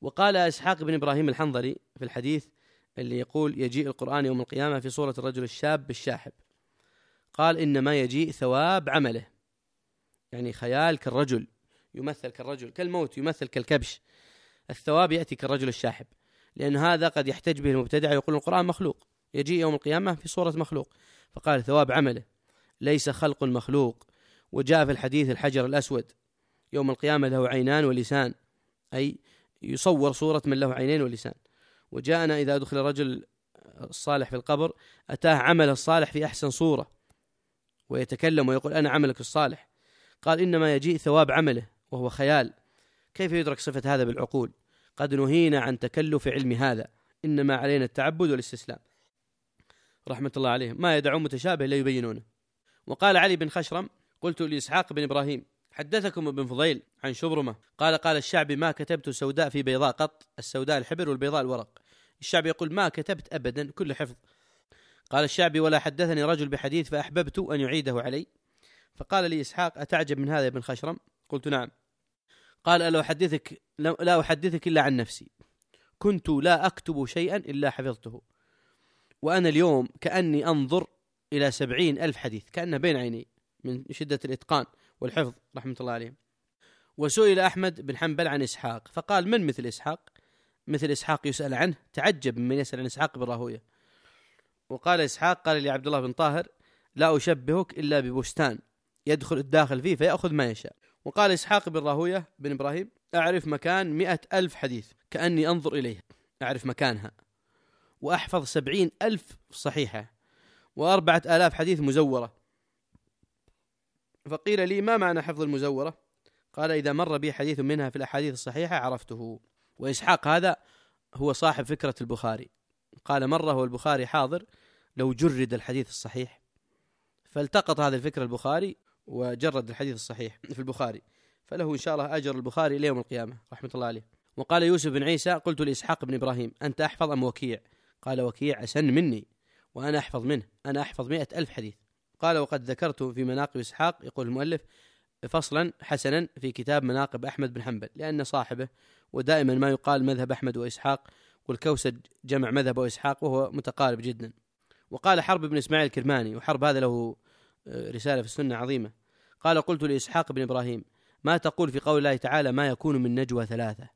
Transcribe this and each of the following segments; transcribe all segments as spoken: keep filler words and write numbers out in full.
وقال إسحاق بن إبراهيم الحنظلي في الحديث اللي يقول يجيء القرآن يوم القيامة في صورة الرجل الشاب الشاحب، قال إنما يجيء ثواب عمله، يعني خيال كالرجل يمثل كالرجل، كالموت يمثل كالكبش، الثواب يأتي كالرجل الشاحب، لأن هذا قد يحتج به المبتدع يقول القرآن مخلوق، يجيء يوم القيامة في صورة مخلوق، فقال ثواب عمله ليس خلق مخلوق. وجاء في الحديث الحجر الأسود يوم القيامة له عينان ولسان، أي يصور صورة من له عينين ولسان. وجاءنا إذا دخل رجل الصالح في القبر أتاه عمل الصالح في أحسن صورة ويتكلم ويقول أنا عملك الصالح، قال إنما يجيء ثواب عمله وهو خيال. كيف يدرك صفة هذا بالعقول؟ قد نهينا عن تكلف علم هذا، إنما علينا التعبد والاستسلام رحمة الله عليهم، ما يدعون متشابه لا يبينونه. وقال علي بن خشرم قلت لإسحاق بن إبراهيم حدثكم ابن فضيل عن شبرمة قال قال الشعبي ما كتبت سوداء في بيضاء قط، السوداء الحبر والبيضاء الورق. الشعبي يقول ما كتبت أبدا كل حفظ. قال الشعبي ولا حدثني رجل بحديث فأحببت أن يعيده علي. فقال لي إسحاق أتعجب من هذا يا ابن خشرم؟ قلت نعم. قال ألا أحدثك لا أحدثك إلا عن نفسي، كنت لا أكتب شيئا إلا حفظته، وأنا اليوم كأني أنظر إلى سبعين ألف حديث كأنه بين عيني من شدة الإتقان والحفظ رحمة الله عليهم. وسئل أحمد بن حنبل عن إسحاق فقال من مثل إسحاق؟ مثل إسحاق يسأل عنه، تعجب من يسأل عن إسحاق بن راهويه. وقال إسحاق قال لي عبد الله بن طاهر لا أشبهك إلا ببستان يدخل الداخل فيه فيأخذ ما يشاء. وقال إسحاق بن راهويه بن إبراهيم أعرف مكان مئة ألف حديث كأني أنظر إليها، أعرف مكانها، وأحفظ سبعين ألف صحيحة وأربعة آلاف حديث مزورة. فقيل لي ما معنى حفظ المزورة؟ قال إذا مر بي حديث منها في الأحاديث الصحيحة عرفته. وإسحاق هذا هو صاحب فكرة البخاري، قال مرة هو البخاري حاضر لو جرد الحديث الصحيح، فالتقط هذه الفكرة البخاري وجرد الحديث الصحيح في البخاري، فله إن شاء الله أجر البخاري إلى يوم القيامة رحمة الله عليه. وقال يوسف بن عيسى قلت لإسحاق بن إبراهيم أنت أحفظ أم وكيع؟ قال وكيع أسن مني وأنا أحفظ منه، أنا أحفظ مئة ألف حديث. قال وقد ذكرت في مناقب إسحاق يقول المؤلف فصلا حسنا في كتاب مناقب أحمد بن حنبل، لأن صاحبه ودائما ما يقال مذهب أحمد وإسحاق، والكوسج جمع مذهب وإسحاق وهو متقارب جدا. وقال حرب بن إسماعيل الكرماني، وحرب هذا له رسالة في السنة عظيمة، قال قلت لإسحاق بن إبراهيم ما تقول في قول الله تعالى ما يكون من نجوى ثلاثة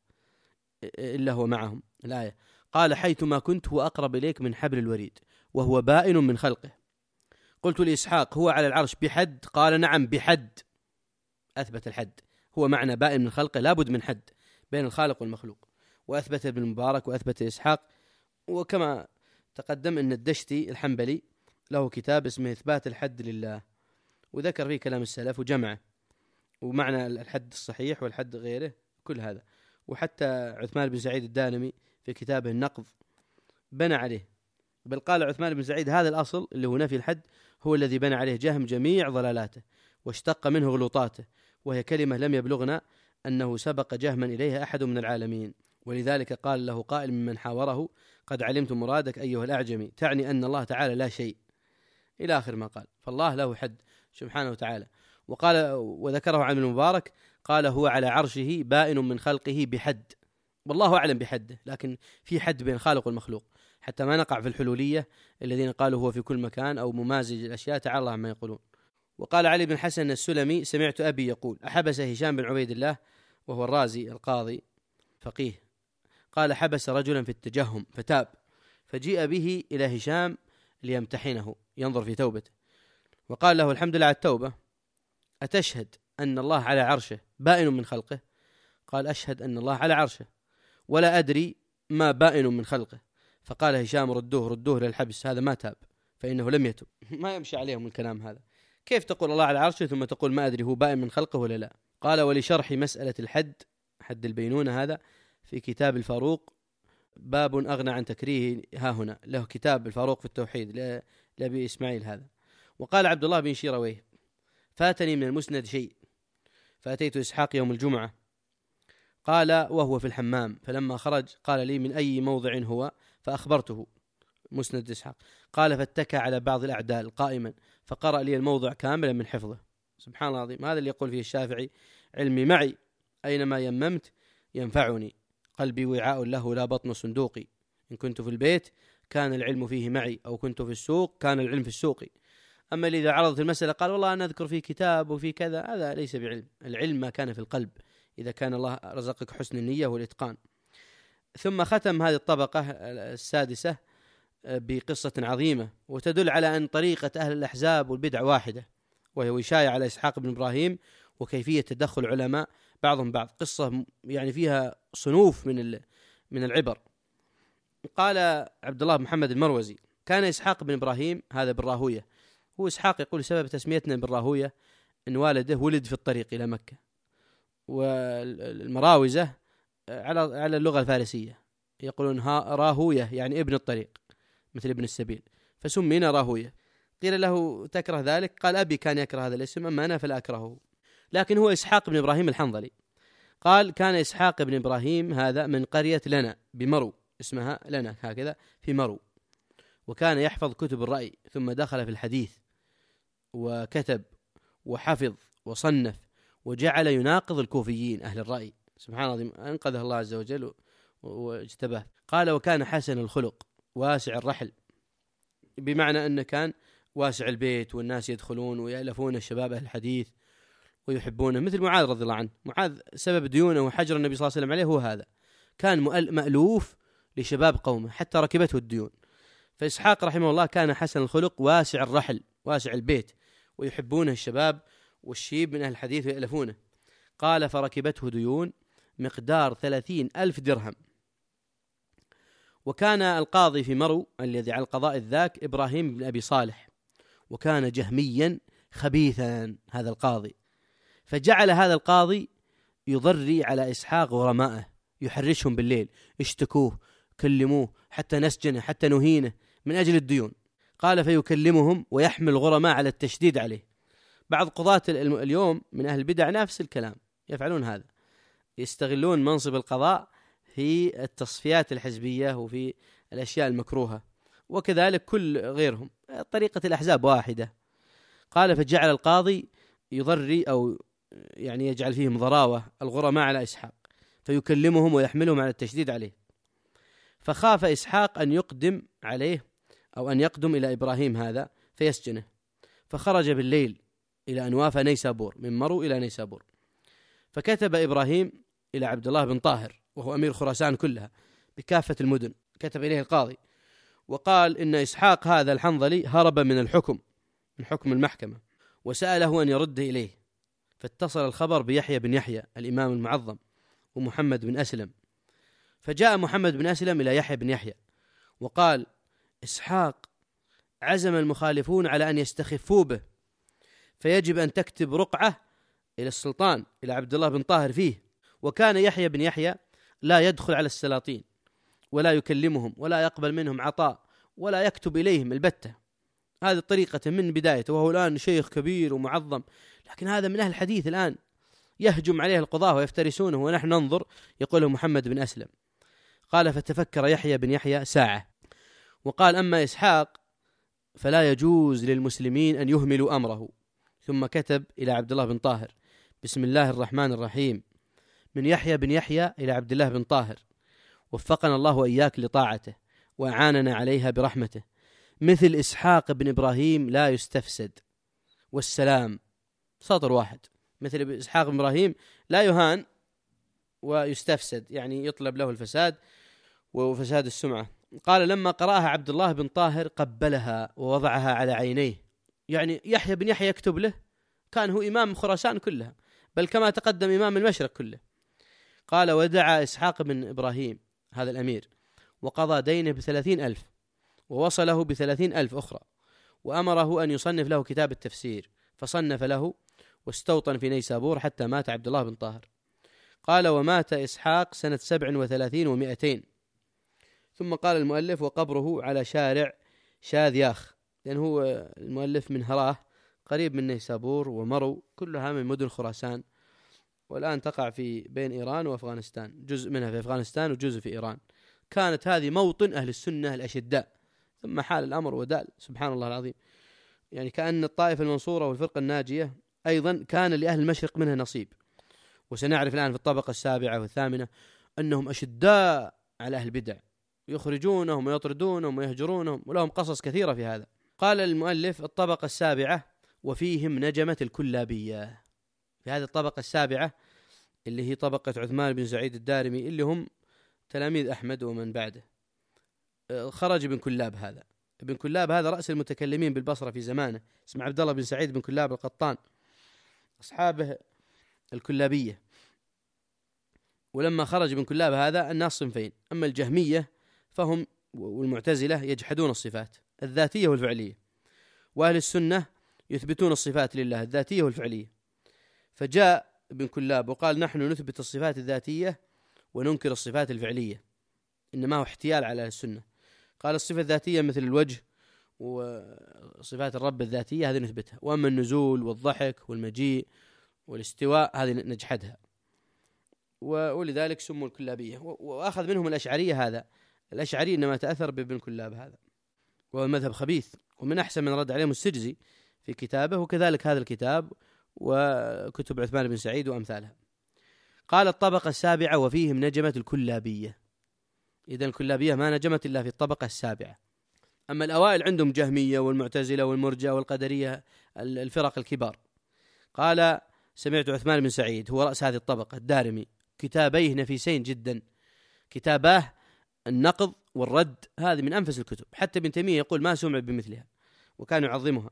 إلا هو معهم الآية؟ قال حيثما كنت هو أقرب إليك من حبل الوريد وهو بائن من خلقه. قلت لإسحاق هو على العرش بحد؟ قال نعم بحد، أثبت الحد، هو معنى بائن من خلقه لابد من حد بين الخالق والمخلوق. وأثبت ابن المبارك وأثبت إسحاق. وكما تقدم أن الدشتي الحنبلي له كتاب اسمه إثبات الحد لله، وذكر فيه كلام السلف وجمعه ومعنى الحد الصحيح والحد غيره كل هذا. وحتى عثمان بن سعيد الدانمي في كتابه النقض بنى عليه، بل قال عثمان بن سعيد هذا الأصل اللي هو نفي الحد هو الذي بنى عليه جهم جميع ضلالاته واشتق منه غلطاته، وهي كلمة لم يبلغنا أنه سبق جهما إليها أحد من العالمين. ولذلك قال له قائل ممن حاوره قد علمت مرادك أيها الأعجمي، تعني أن الله تعالى لا شيء، إلى آخر ما قال. فالله له حد سبحانه وتعالى. وقال وذكره عن المبارك قال هو على عرشه بائن من خلقه بحد، والله أعلم بحده، لكن في حد بين الخالق والمخلوق حتى ما نقع في الحلولية الذين قالوا هو في كل مكان أو ممازج الأشياء تعالى الله عما يقولون. وقال علي بن حسن السلمي سمعت أبي يقول أحبس هشام بن عبيد الله وهو الرازي القاضي فقيه، قال حبس رجلا في التجهم فتاب، فجيء به إلى هشام ليمتحنه ينظر في توبته، وقال له الحمد لله على التوبة، أتشهد أن الله على عرشه بائن من خلقه؟ قال أشهد أن الله على عرشه ولا أدري ما بائن من خلقه. فقال هشام ردوه ردوه للحبس، هذا ما تاب فإنه لم يتب. ما يمشي عليهم الكلام هذا، كيف تقول الله على عرشه ثم تقول ما أدري هو بائن من خلقه ولا لا؟ قال ولشرح مسألة الحد حد البينونة هذا في كتاب الفاروق باب أغنى عن تكريه ها هنا، له كتاب الفاروق في التوحيد لأبي إسماعيل هذا. وقال عبد الله بن شيرويه فاتني من المسند شيء فأتيت إسحاق يوم الجمعة قال وهو في الحمام، فلما خرج قال لي من أي موضع هو؟ فأخبرته مسند إسحاق، قال فاتكى على بعض الأعدال قائما فقرأ لي الموضع كاملا من حفظه. سبحان الله العظيم، هذا اللي يقول فيه الشافعي علمي معي أينما يممت ينفعني، قلبي وعاء له لا بطن صندوقي، إن كنت في البيت كان العلم فيه معي، أو كنت في السوق كان العلم في السوق. أما اللي إذا عرضت المسألة قال والله أنا أذكر في كتاب وفي كذا، هذا ليس بعلم. العلم ما كان في القلب، إذا كان الله رزقك حسن النية والإتقان. ثم ختم هذه الطبقة السادسة بقصة عظيمة وتدل على أن طريقة أهل الأحزاب والبدع واحدة، وهي وشاية على إسحاق بن إبراهيم وكيفية تدخل علماء بعضهم بعض. قصة يعني فيها صنوف من من العبر. قال عبد الله بن محمد المروزي: كان إسحاق بن إبراهيم هذا بالراهوية. هو إسحاق يقول سبب تسميتنا بالراهوية أن والده ولد في الطريق إلى مكة، والمراوزة على على اللغة الفارسية يقولون راهوية يعني ابن الطريق مثل ابن السبيل، فسمينا راهوية. قيل له تكره ذلك؟ قال أبي كان يكره هذا الاسم، أما أنا فلا أكرهه. لكن هو إسحاق بن إبراهيم الحنظلي. قال: كان إسحاق بن إبراهيم هذا من قرية لنا بمرو، اسمها لنا هكذا في مرو، وكان يحفظ كتب الرأي، ثم دخل في الحديث وكتب وحفظ وصنف، وجعل يناقض الكوفيين أهل الرأي. سبحان الله، أنقذه الله عز وجل واجتباه. قال: وكان حسن الخلق واسع الرحل، بمعنى أنه كان واسع البيت والناس يدخلون ويألفون الشباب أهل الحديث ويحبونه، مثل معاذ رضي الله عنه. معاذ سبب ديونه وحجر النبي صلى الله عليه وسلم عليه هو هذا، كان مألوف لشباب قومه حتى ركبته الديون. فإسحاق رحمه الله كان حسن الخلق واسع الرحل واسع البيت، ويحبونه الشباب والشيب من أهل الحديث ويألفونه. قال: فركبته ديون مقدار ثلاثين ألف درهم. وكان القاضي في مرو الذي على القضاء الذاك إبراهيم بن أبي صالح، وكان جهميا خبيثا هذا القاضي، فجعل هذا القاضي يضري على إسحاق غرمائه، يحرشهم بالليل، اشتكوه، كلموه حتى نسجنه، حتى نهينه من أجل الديون. قال: فيكلمهم ويحمل الغرماء على التشديد عليه. بعض قضاة اليوم من أهل البدع نفس الكلام يفعلون هذا، يستغلون منصب القضاء في التصفيات الحزبية وفي الأشياء المكروهة، وكذلك كل غيرهم. طريقة الأحزاب واحدة. قال: فجعل القاضي يضري أو يعني يجعل فيهم ضراوة الغرماء على إسحاق، فيكلمهم ويحملهم على التشديد عليه. فخاف إسحاق أن يقدم عليه أو أن يقدم إلى إبراهيم هذا فيسجنه، فخرج بالليل إلى أن وافى نيسابور، من مرو إلى نيسابور. فكتب إبراهيم إلى عبد الله بن طاهر وهو أمير خراسان كلها بكافة المدن، كتب إليه القاضي وقال: إن إسحاق هذا الحنظلي هرب من الحكم، من حكم المحكمة، وسأله أن يرد إليه. فاتصل الخبر بيحيى بن يحيى الإمام المعظم ومحمد بن أسلم، فجاء محمد بن أسلم إلى يحيى بن يحيى وقال: إسحاق عزم المخالفون على أن يستخفوا به، فيجب أن تكتب رقعة إلى السلطان إلى عبد الله بن طاهر فيه. وكان يحيى بن يحيى لا يدخل على السلاطين ولا يكلمهم ولا يقبل منهم عطاء ولا يكتب إليهم البتة، هذه الطريقة من بدايته، وهو الآن شيخ كبير ومعظم، لكن هذا من أهل الحديث الآن يهجم عليه القضاة ويفترسونه ونحن ننظر. يقوله محمد بن أسلم. قال: فتفكر يحيى بن يحيى ساعة وقال: أما إسحاق فلا يجوز للمسلمين أن يهملوا أمره. ثم كتب إلى عبد الله بن طاهر: بسم الله الرحمن الرحيم، من يحيى بن يحيى إلى عبد الله بن طاهر، وفقنا الله وإياك لطاعته وأعاننا عليها برحمته. مثل إسحاق بن إبراهيم لا يستفسد، والسلام. سطر واحد. مثل إسحاق بن إبراهيم لا يهان ويستفسد، يعني يطلب له الفساد وفساد السمعة. قال: لما قرأها عبد الله بن طاهر قبلها ووضعها على عينيه. يعني يحيى بن يحيى يكتب له، كان هو إمام خراسان كلها، بل كما تقدم إمام المشرق كله. قال: ودعا إسحاق بن إبراهيم هذا الأمير وقضى دينه بثلاثين ألف، ووصله بثلاثين ألف أخرى، وأمره أن يصنف له كتاب التفسير، فصنف له واستوطن في نيسابور حتى مات عبد الله بن طاهر. قال: ومات إسحاق سنة سبع وثلاثين ومئتين. ثم قال المؤلف: وقبره على شارع شاذياخ، لأن هو المؤلف من هراه قريب من نيسابور ومرو، كلها من مدن خراسان، والآن تقع في بين إيران وأفغانستان، جزء منها في أفغانستان وجزء في إيران. كانت هذه موطن أهل السنة الأشداء، ثم حال الأمر ودال، سبحان الله العظيم. يعني كأن الطائفة المنصورة والفرقة الناجية أيضا كان لأهل المشرق منها نصيب. وسنعرف الآن في الطبقة السابعة والثامنة أنهم أشداء على أهل البدع، يخرجونهم ويطردونهم ويهجرونهم، ولهم قصص كثيرة في هذا. قال المؤلف: الطبقة السابعة وفيهم نجمة الكلابية. في هذه الطبقة السابعة اللي هي طبقة عثمان بن سعيد الدارمي، اللي هم تلاميذ أحمد ومن بعده، خرج ابن كلاب. هذا ابن كلاب هذا رأس المتكلمين بالبصرة في زمانه، اسمه عبد الله بن سعيد بن كلاب القطان، أصحابه الكلابية. ولما خرج ابن كلاب هذا الناس صنفين: أما الجهمية فهم والمعتزلة يجحدون الصفات الذاتية والفعلية، وأهل السنة يثبتون الصفات لله الذاتية والفعلية. فجاء ابن كلاب وقال: نحن نثبت الصفات الذاتية وننكر الصفات الفعلية، إنما هو احتيال على السنة. قال: الصفة الذاتية مثل الوجه وصفات الرب الذاتية هذه نثبتها، وأما النزول والضحك والمجيء والاستواء هذه نجحدها، ولذلك سموا الكلابية. وأخذ منهم الأشعرية. هذا الأشعري إنما تأثر بابن كلاب هذا، وهو المذهب خبيث، ومن أحسن من رد عليهم السجزي في كتابه، وكذلك هذا الكتاب وكتب عثمان بن سعيد وأمثالها. قال: الطبقة السابعة وفيهم نجمة الكلابية. إذن الكلابية ما نجمت إلا في الطبقة السابعة. أما الأوائل عندهم جهمية والمعتزلة والمرجئة والقدرية، الفرق الكبار. قال: سمعت عثمان بن سعيد هو رأس هذه الطبقة الدارمي كتابيه نفيسين جدا، كتاباه النقض والرد، هذه من أنفس الكتب، حتى ابن تيمية يقول ما سمع بمثلها وكان يعظمها.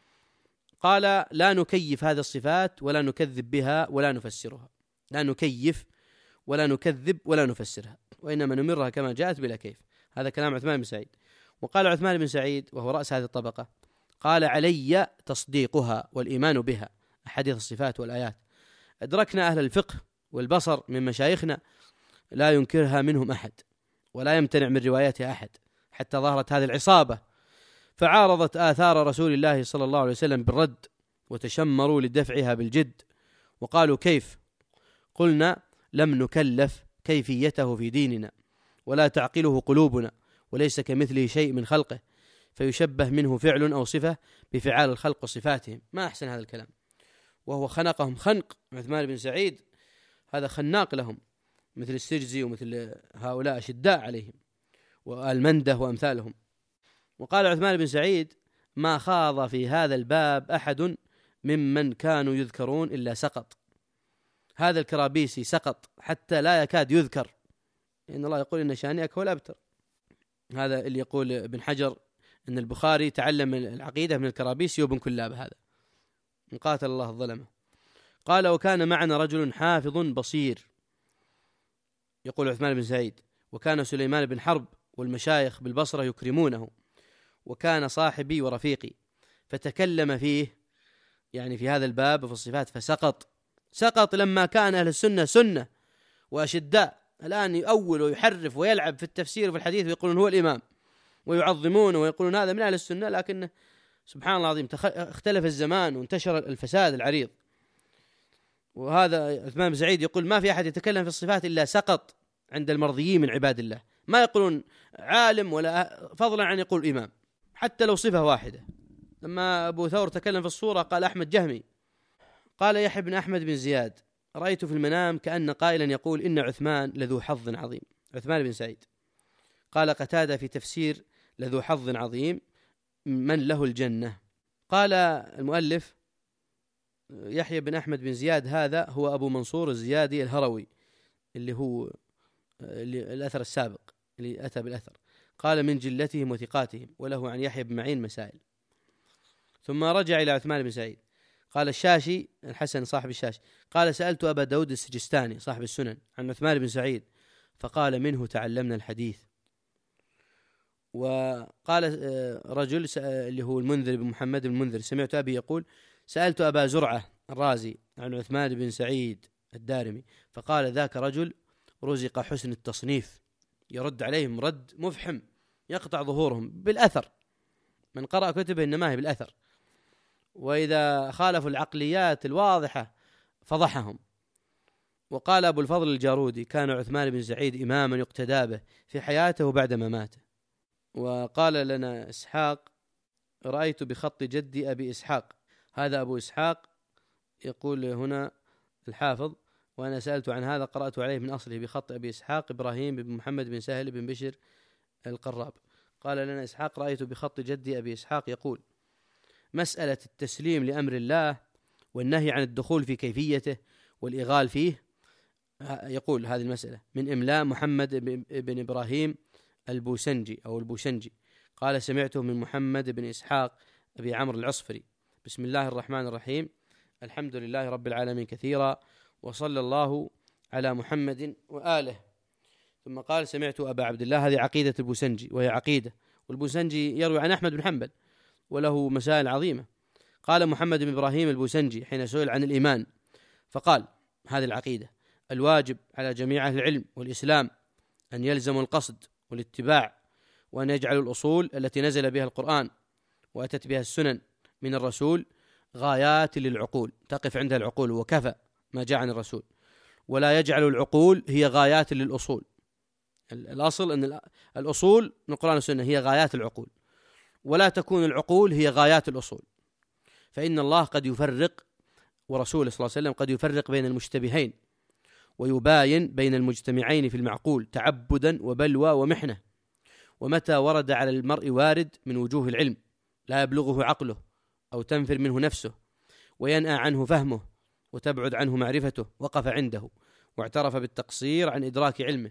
قال: لا نكيف هذه الصفات ولا نكذب بها ولا نفسرها. لا نكيف ولا نكذب ولا نفسرها، وإنما نمرها كما جاءت بلا كيف. هذا كلام عثمان بن سعيد. وقال عثمان بن سعيد وهو رأس هذه الطبقة: قال: علي تصديقها والإيمان بها، أحاديث الصفات والآيات. أدركنا أهل الفقه والبصر من مشايخنا لا ينكرها منهم أحد ولا يمتنع من رواياتها أحد، حتى ظهرت هذه العصابة فعارضت آثار رسول الله صلى الله عليه وسلم بالرد، وتشمروا لدفعها بالجد، وقالوا: كيف؟ قلنا: لم نكلف كيفيته في ديننا، ولا تعقله قلوبنا، وليس كمثله شيء من خلقه، فيشبه منه فعل أو صفة بفعال الخلق وصفاتهم. ما أحسن هذا الكلام، وهو خنقهم خنق. عثمان بن سعيد هذا خناق لهم، مثل السجزي ومثل هؤلاء أشداء عليهم، والمنده وأمثالهم. وقال عثمان بن سعيد: ما خاض في هذا الباب أحد ممن كانوا يذكرون إلا سقط. هذا الكرابيسي سقط حتى لا يكاد يذكر، إن الله يقول: إن شانئك هو الأبتر. هذا اللي يقول ابن حجر إن البخاري تعلم العقيدة من الكرابيسي وابن كلاب، هذا من قاتل الله الظلمة. قال: وكان معنا رجل حافظ بصير، يقول عثمان بن سعيد، وكان سليمان بن حرب والمشايخ بالبصرة يكرمونه، وكان صاحبي ورفيقي، فتكلم فيه يعني في هذا الباب وفي الصفات فسقط. سقط لما كان أهل السنة سنة وأشداء، الآن يؤول ويحرف ويلعب في التفسير وفي الحديث ويقولون هو الإمام، ويعظمونه ويقولون هذا من أهل السنة، لكن سبحان الله العظيم اختلف الزمان وانتشر الفساد العريض. وهذا عثمان بن سعيد يقول: ما في أحد يتكلم في الصفات إلا سقط عند المرضيين من عباد الله، ما يقولون عالم ولا فضلا عن يقول إمام، حتى لو صفة واحدة. لما أبو ثور تكلم في الصورة قال أحمد جهمي. قال يحيى بن أحمد بن زياد: رأيت في المنام كأن قائلا يقول إن عثمان لذو حظ عظيم. عثمان بن سعيد. قال قتادة في تفسير لذو حظ عظيم من له الجنة. قال المؤلف: يحيى بن أحمد بن زياد هذا هو أبو منصور الزيادي الهروي، اللي هو اللي الأثر السابق اللي أتى بالأثر. قال: من جلتهم وثقاتهم، وله عن يحيى بن معين مسائل. ثم رجع إلى عثمان بن سعيد. قال الشاشي الحسن صاحب الشاشي: قال: سألت أبا داود السجستاني صاحب السنن عن عثمان بن سعيد، فقال: منه تعلمنا الحديث. وقال رجل اللي هو المنذر بن محمد بن المنذر: سمعت أبي يقول: سألت أبا زرعة الرازي عن عثمان بن سعيد الدارمي، فقال: ذاك رجل رزق حسن التصنيف، يرد عليهم رد مفحم يقطع ظهورهم بالأثر، من قرأ كتبه إنما هي بالأثر، وإذا خالفوا العقليات الواضحة فضحهم. وقال أبو الفضل الجارودي: كان عثمان بن سعيد إماما يقتدى به في حياته وبعد مماته. وقال لنا إسحاق: رأيت بخط جدي أبي إسحاق. هذا أبو إسحاق يقول هنا الحافظ: وأنا سألت عن هذا قرأت عليه من أصله بخط أبي إسحاق إبراهيم بن محمد بن سهل بن بشر القراب. قال لنا إسحاق رأيت بخط جدي أبي إسحاق يقول: مسألة التسليم لأمر الله والنهي عن الدخول في كيفيته والإغال فيه، يقول هذه المسألة من إملاء محمد بن إبراهيم البوسنجي أو البوسنجي. قال: سمعته من محمد بن إسحاق أبي عمرو العصفري. بسم الله الرحمن الرحيم، الحمد لله رب العالمين كثيرا، وصلى الله على محمد وآله. ثم قال: سمعت أبا عبد الله. هذه عقيدة البوسنجي، وهي عقيدة، والبوسنجي يروي عن أحمد بن حنبل وله مسائل عظيمة. قال محمد بن إبراهيم البوسنجي حين سئل عن الإيمان فقال: هذه العقيدة: الواجب على جميع أهل العلم والإسلام أن يلزموا القصد والاتباع، وأن يجعلوا الأصول التي نزل بها القرآن وأتت بها السنن من الرسول غايات للعقول، تقف عندها العقول وكفى ما جاء عن الرسول، ولا يجعل العقول هي غايات للأصول. الأصل أن الأصول من القرآن والسنة هي غايات العقول، ولا تكون العقول هي غايات الأصول، فإن الله قد يفرق، ورسوله صلى الله عليه وسلم قد يفرق بين المشتبهين ويباين بين المجتمعين في المعقول تعبدا وبلوى ومحنة. ومتى ورد على المرء وارد من وجوه العلم لا يبلغه عقله أو تنفر منه نفسه وينأى عنه فهمه وتبعد عنه معرفته، وقف عنده واعترف بالتقصير عن إدراك علمه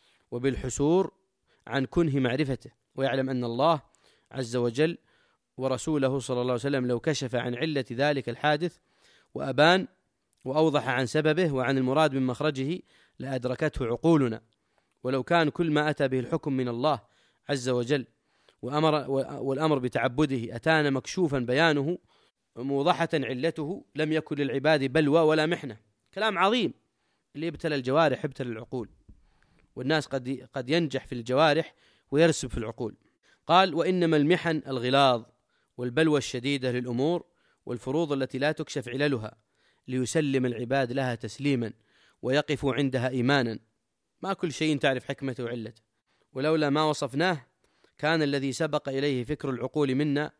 وبالحسور عن كنه معرفته، ويعلم أن الله عز وجل ورسوله صلى الله عليه وسلم لو كشف عن علة ذلك الحادث وأبان وأوضح عن سببه وعن المراد من مخرجه لأدركته عقولنا. ولو كان كل ما أتى به الحكم من الله عز وجل وأمر والأمر بتعبده أتانا مكشوفا بيانه موضحة علته لم يكن للعباد بلوى ولا محنة. كلام عظيم. اللي ابتلى الجوارح ابتلى العقول، والناس قد قد ينجح في الجوارح ويرسب في العقول. قال: وإنما المحن الغلاظ والبلوى الشديدة للأمور والفروض التي لا تكشف عللها ليسلم العباد لها تسليما ويقفوا عندها إيمانا. ما كل شيء تعرف حكمته وعلته، ولولا ما وصفناه كان الذي سبق إليه فكر العقول منا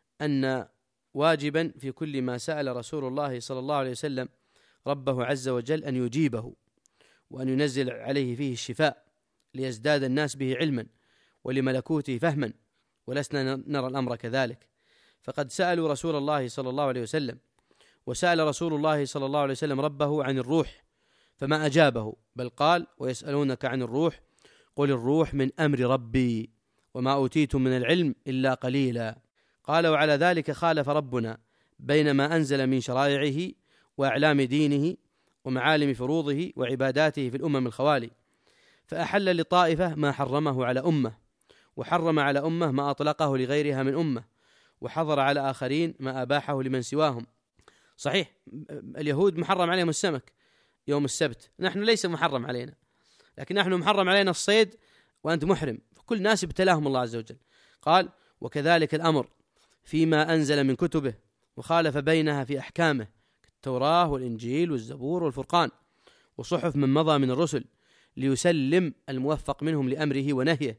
أن واجبا في كل ما سأل رسول الله صلى الله عليه وسلم ربه عز وجل أن يجيبه، وأن ينزل عليه فيه الشفاء ليزداد الناس به علما ولملكوته فهما، ولسنا نرى الأمر كذلك. فقد سألوا رسول الله صلى الله عليه وسلم، وسأل رسول الله صلى الله عليه وسلم ربه عن الروح فما أجابه، بل قال: ويسألونك عن الروح قل الروح من أمر ربي وما أوتيتم من العلم إلا قليلا. قال: وعلى ذلك خالف ربنا بين ما أنزل من شرائعه وأعلام دينه ومعالم فروضه وعباداته في الأمم الخوالي، فأحل لطائفة ما حرمه على أمة، وحرم على أمة ما أطلقه لغيرها من أمة، وحظر على آخرين ما أباحه لمن سواهم. صحيح اليهود محرم عليهم السمك يوم السبت، نحن ليس محرم علينا، لكن نحن محرم علينا الصيد وأنت محرم، فكل ناس ابتلاهم الله عز وجل. قال: وكذلك الأمر فيما أنزل من كتبه وخالف بينها في أحكامه كالتوراة والإنجيل والزبور والفرقان وصحف من مضى من الرسل، ليسلم الموفق منهم لأمره ونهيه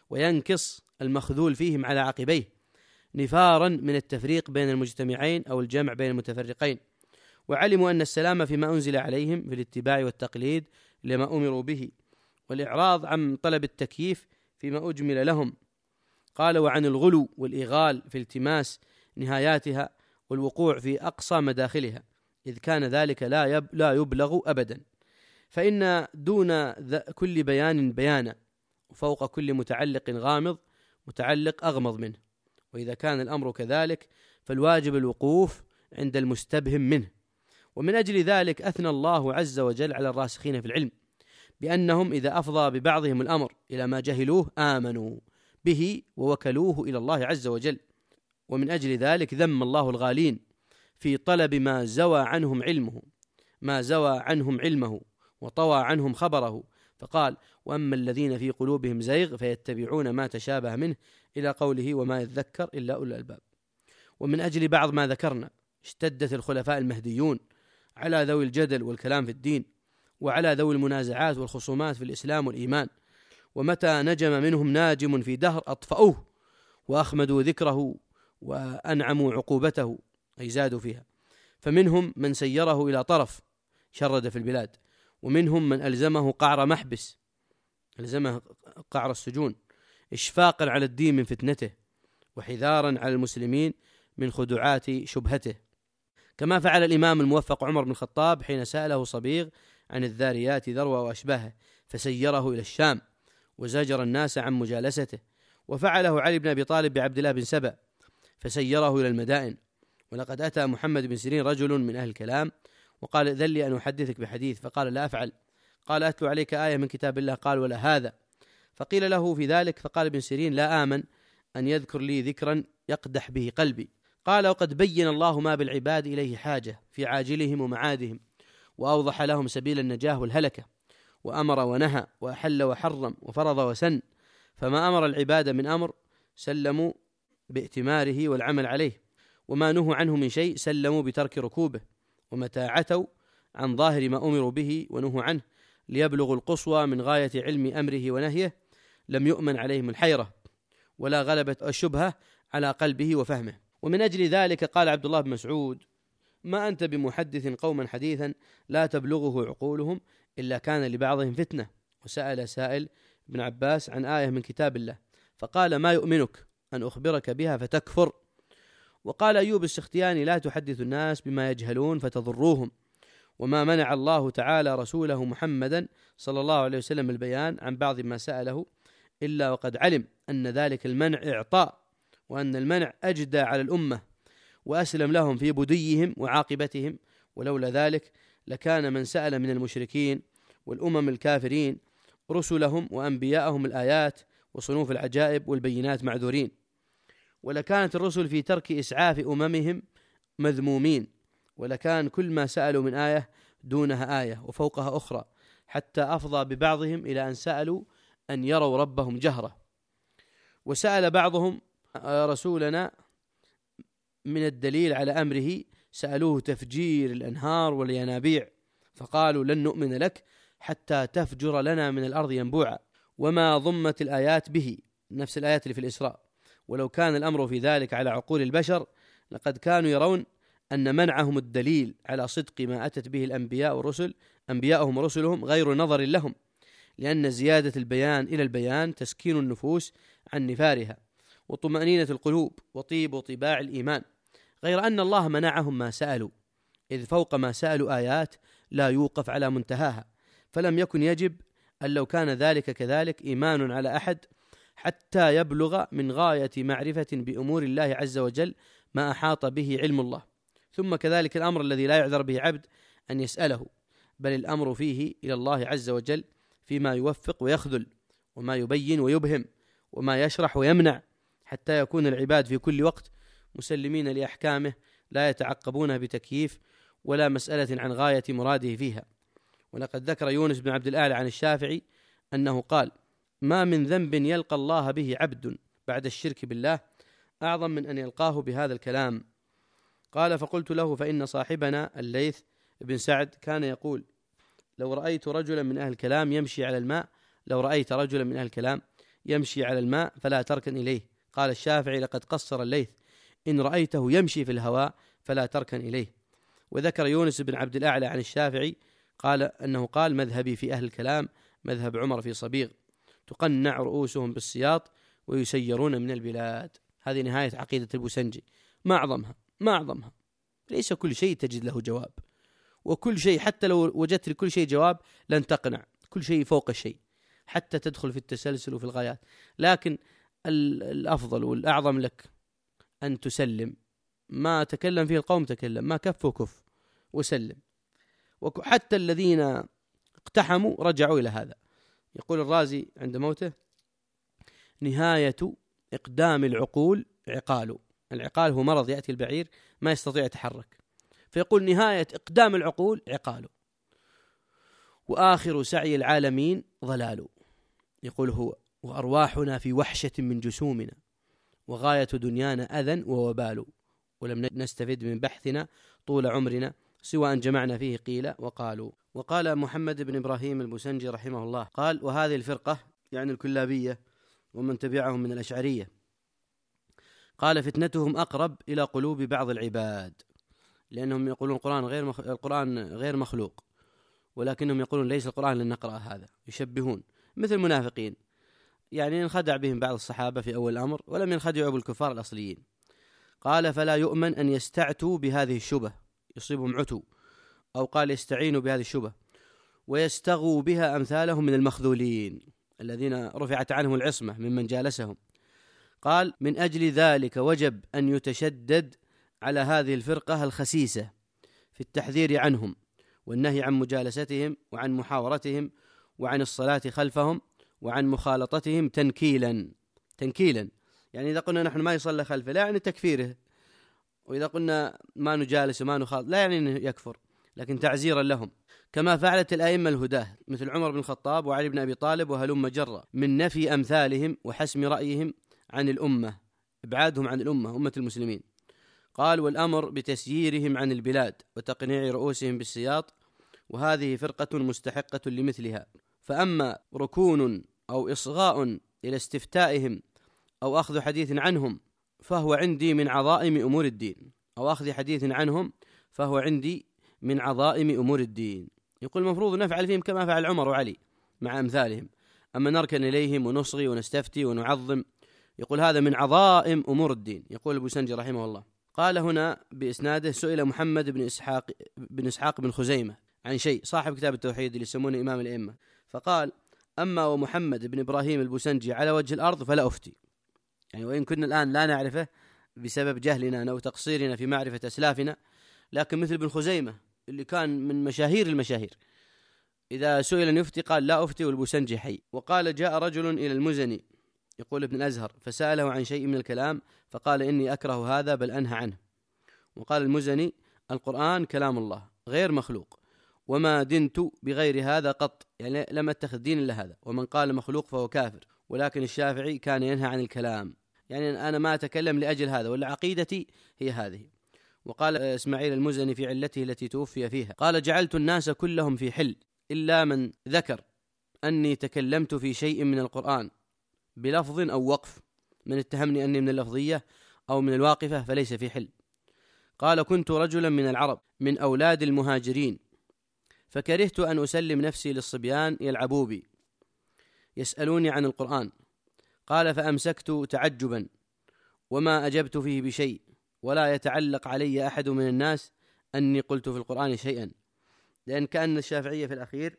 وينكص المخذول فيهم على عقبيه، نفارا من التفريق بين المجتمعين أو الجمع بين المتفرقين. وعلموا أن السلام فيما أنزل عليهم في الاتباع والتقليد لما أمروا به، والإعراض عن طلب التكييف فيما أجمل لهم. قال: وعن الغلو والإغال في التماس نهاياتها والوقوع في أقصى مداخلها، إذ كان ذلك لا يب لا يبلغ أبدا، فإن دون كل بيان بيانا، وفوق كل متعلق غامض متعلق أغمض منه. وإذا كان الأمر كذلك فالواجب الوقوف عند المستبهم منه. ومن أجل ذلك أثنى الله عز وجل على الراسخين في العلم بأنهم إذا أفضى ببعضهم الأمر إلى ما جهلوه آمنوا به ووكلوه إلى الله عز وجل. ومن أجل ذلك ذم الله الغالين في طلب ما زوى عنهم علمه ما زوى عنهم علمه وطوى عنهم خبره، فقال: وأما الذين في قلوبهم زيغ فيتبعون ما تشابه منه، إلى قوله: وما يذكر إلا أولو الألباب. ومن أجل بعض ما ذكرنا اشتدت الخلفاء المهديون على ذوي الجدل والكلام في الدين، وعلى ذوي المنازعات والخصومات في الإسلام والإيمان، ومتى نجم منهم ناجم في دهر أطفأوه وأخمدوا ذكره وأنعموا عقوبته، أي زادوا فيها. فمنهم من سيره إلى طرف شرد في البلاد، ومنهم من ألزمه قعر محبس، ألزمه قعر السجون إشفاقا على الدين من فتنته، وحذارا على المسلمين من خدعات شبهته، كما فعل الإمام الموفق عمر بن الخطاب حين سأله صبيغ عن الذاريات ذروة وأشباهه فسيره إلى الشام وزجر الناس عن مجالسته، وفعله علي بن أبي طالب بعبد الله بن سبأ فسيره إلى المدائن. ولقد أتى محمد بن سيرين رجل من أهل الكلام وقال ائذن لي أن أحدثك بحديث، فقال لا أفعل. قال أتلو عليك آية من كتاب الله، قال ولا هذا. فقيل له في ذلك فقال ابن سيرين لا آمن أن يذكر لي ذكرا يقدح به قلبي. قال وقد بين الله ما بالعباد إليه حاجة في عاجلهم ومعادهم، وأوضح لهم سبيل النجاة والهلكة، وأمر ونهى وأحل وحرم وفرض وسن، فما أمر العباد من أمر سلموا بائتماره والعمل عليه، وما نهوا عنه من شيء سلموا بترك ركوبه، ومتى عتوا عن ظاهر ما أمروا به ونهوا عنه ليبلغوا القصوى من غاية علم أمره ونهيه لم يؤمن عليهم الحيرة ولا غلبة الشبهة على قلبه وفهمه. ومن أجل ذلك قال عبد الله بن مسعود ما أنت بمحدث قوما حديثا لا تبلغه عقولهم إلا كان لبعضهم فتنة. وسأل سائل ابن عباس عن آية من كتاب الله فقال ما يؤمنك أن أخبرك بها فتكفر. وقال أيوب السختياني لا تحدث الناس بما يجهلون فتضروهم، وما منع الله تعالى رسوله محمدا صلى الله عليه وسلم البيان عن بعض ما سأله إلا وقد علم أن ذلك المنع إعطاء، وأن المنع أجدى على الأمة وأسلم لهم في بديهم وعاقبتهم، ولولا ذلك لكان من سأل من المشركين والأمم الكافرين رسلهم وأنبياءهم الآيات وصنوف العجائب والبينات معذورين، ولكانت الرسل في ترك إسعاف أممهم مذمومين، ولكان كل ما سألوا من آية دونها آية وفوقها أخرى، حتى أفضى ببعضهم إلى أن سألوا أن يروا ربهم جهرة. وسأل بعضهم رسولنا من الدليل على أمره، سألوه تفجير الأنهار والينابيع فقالوا لن نؤمن لك حتى تفجر لنا من الأرض ينبوعا، وما ضمت الآيات به، نفس الآيات اللي في الإسراء. ولو كان الأمر في ذلك على عقول البشر لقد كانوا يرون أن منعهم الدليل على صدق ما أتت به الأنبياء والرسل أنبياءهم ورسلهم غير نظر لهم، لأن زيادة البيان إلى البيان تسكين النفوس عن نفارها وطمأنينة القلوب وطيب وطباع الإيمان، غير أن الله منعهم ما سألوا، إذ فوق ما سألوا آيات لا يوقف على منتهاها، فلم يكن يجب أن لو كان ذلك كذلك إيمان على أحد حتى يبلغ من غاية معرفة بأمور الله عز وجل ما أحاط به علم الله. ثم كذلك الأمر الذي لا يعذر به عبد أن يسأله، بل الأمر فيه إلى الله عز وجل فيما يوفق ويخذل، وما يبين ويبهم، وما يشرح ويمنع، حتى يكون العباد في كل وقت مسلمين لأحكامه لا يتعقبونها بتكييف ولا مسألة عن غاية مراده فيها. ولقد ذكر يونس بن عبد الأعلى عن الشافعي أنه قال ما من ذنب يلقى الله به عبد بعد الشرك بالله أعظم من أن يلقاه بهذا الكلام. قال فقلت له فإن صاحبنا الليث بن سعد كان يقول لو رأيت رجلا من أهل الكلام يمشي على الماء لو رأيت رجلا من أهل الكلام يمشي على الماء فلا تركن إليه. قال الشافعي لقد قصر الليث إن رأيته يمشي في الهواء فلا تركن إليه. وذكر يونس بن عبد الأعلى عن الشافعي قال أنه قال مذهبي في أهل الكلام مذهب عمر في صبيغ تقنع رؤوسهم بالسياط ويسيرون من البلاد. هذه نهاية عقيدة البوسنجي، ما أعظمها ما أعظمها. ليس كل شيء تجد له جواب، وكل شيء حتى لو وجدت لكل شيء جواب لن تقنع، كل شيء فوق الشيء حتى تدخل في التسلسل وفي الغايات. لكن الأفضل والأعظم لك أن تسلم، ما تكلم فيه القوم تكلم، ما كف وكف وسلم. وحتى الذين اقتحموا رجعوا إلى هذا. يقول الرازي عند موته نهاية إقدام العقول عقال. العقال هو مرض يأتي البعير ما يستطيع يتحرك، فيقول نهاية إقدام العقول عقال، وآخر سعي العالمين ضلال. يقول هو وأرواحنا في وحشة من جسومنا وغاية دنيانا أذى ووبال، ولم نستفد من بحثنا طول عمرنا سوى أن جمعنا فيه قيل وقالوا. وقال محمد بن إبراهيم البوسنجي رحمه الله قال وهذه الفرقة يعني الكلابية ومن تبعهم من الأشعرية قال فتنتهم أقرب إلى قلوب بعض العباد، لأنهم يقولون القرآن غير مخ... القرآن غير مخلوق، ولكنهم يقولون ليس القرآن لن نقرأ هذا، يشبهون مثل المنافقين، يعني انخدع بهم بعض الصحابة في أول الأمر ولم ينخدعوا بالكفار الأصليين. قال فلا يؤمن أن يستعتوا بهذه الشبه، يصيبهم عتو، أو قال يستعينوا بهذه الشبه ويستغوا بها أمثالهم من المخذولين الذين رفعت عنهم العصمة ممن جالسهم. قال من أجل ذلك وجب أن يتشدد على هذه الفرقة الخسيسة في التحذير عنهم والنهي عن مجالستهم وعن محاورتهم وعن الصلاة خلفهم وعن مخالطتهم تنكيلا. تنكيلا يعني إذا قلنا نحن ما يصلى خلفه لا يعني تكفيره، وإذا قلنا ما نجالس وما نخالط لا يعني أنه يكفر، لكن تعزيرا لهم، كما فعلت الأئمة الهداة مثل عمر بن الخطاب وعلي بن أبي طالب وهلم جرا من نفي أمثالهم وحسم رأيهم عن الأمة، إبعادهم عن الأمة أمة المسلمين. قال والأمر بتسييرهم عن البلاد وتقنيع رؤوسهم بالسياط، وهذه فرقة مستحقة لمثلها. فأما ركون أو إصغاء إلى استفتائهم أو أخذ حديث عنهم فهو عندي من عظائم أمور الدين، أو أخذ حديث عنهم فهو عندي من عظائم أمور الدين. يقول المفروض نفعل فيهم كما فعل عمر وعلي مع أمثالهم، أما نركن إليهم ونصغي ونستفتي ونعظم، يقول هذا من عظائم أمور الدين. يقول البوسنجي رحمه الله. قال هنا بإسناده سئل محمد بن إسحاق بن إسحاق بن خزيمة عن شيء، صاحب كتاب التوحيد اللي يسمونه إمام الأئمة، فقال أما ومحمد بن إبراهيم البوسنجي على وجه الأرض فلا أفتي. يعني وإن كنا الآن لا نعرفه بسبب جهلنا أو تقصيرنا في معرفة أسلافنا، لكن مثل ابن خزيمة اللي كان من مشاهير المشاهير إذا سئل أن يفتي قال لا أفتي والبوسنجي حي. وقال جاء رجل إلى المزني يقول ابن الأزهر فسأله عن شيء من الكلام فقال إني أكره هذا بل أنهى عنه. وقال المزني القرآن كلام الله غير مخلوق، وما دنت بغير هذا قط، يعني لم أتخذ دين إلا هذا، ومن قال مخلوق فهو كافر. ولكن الشافعي كان ينهى عن الكلام، يعني أنا ما أتكلم لأجل هذا ولا عقيدتي هي هذه. وقال إسماعيل المزني في علته التي توفي فيها قال جعلت الناس كلهم في حل إلا من ذكر أني تكلمت في شيء من القرآن بلفظ أو وقف، من اتهمني أني من اللفظية أو من الواقفة فليس في حل. قال كنت رجلا من العرب من أولاد المهاجرين، فكرهت أن أسلم نفسي للصبيان يلعبوا بي يسألوني عن القرآن. قال فأمسكت تعجبا وما أجبت فيه بشيء، ولا يتعلق علي أحد من الناس أني قلت في القرآن شيئا، لأن كأن الشافعية في الأخير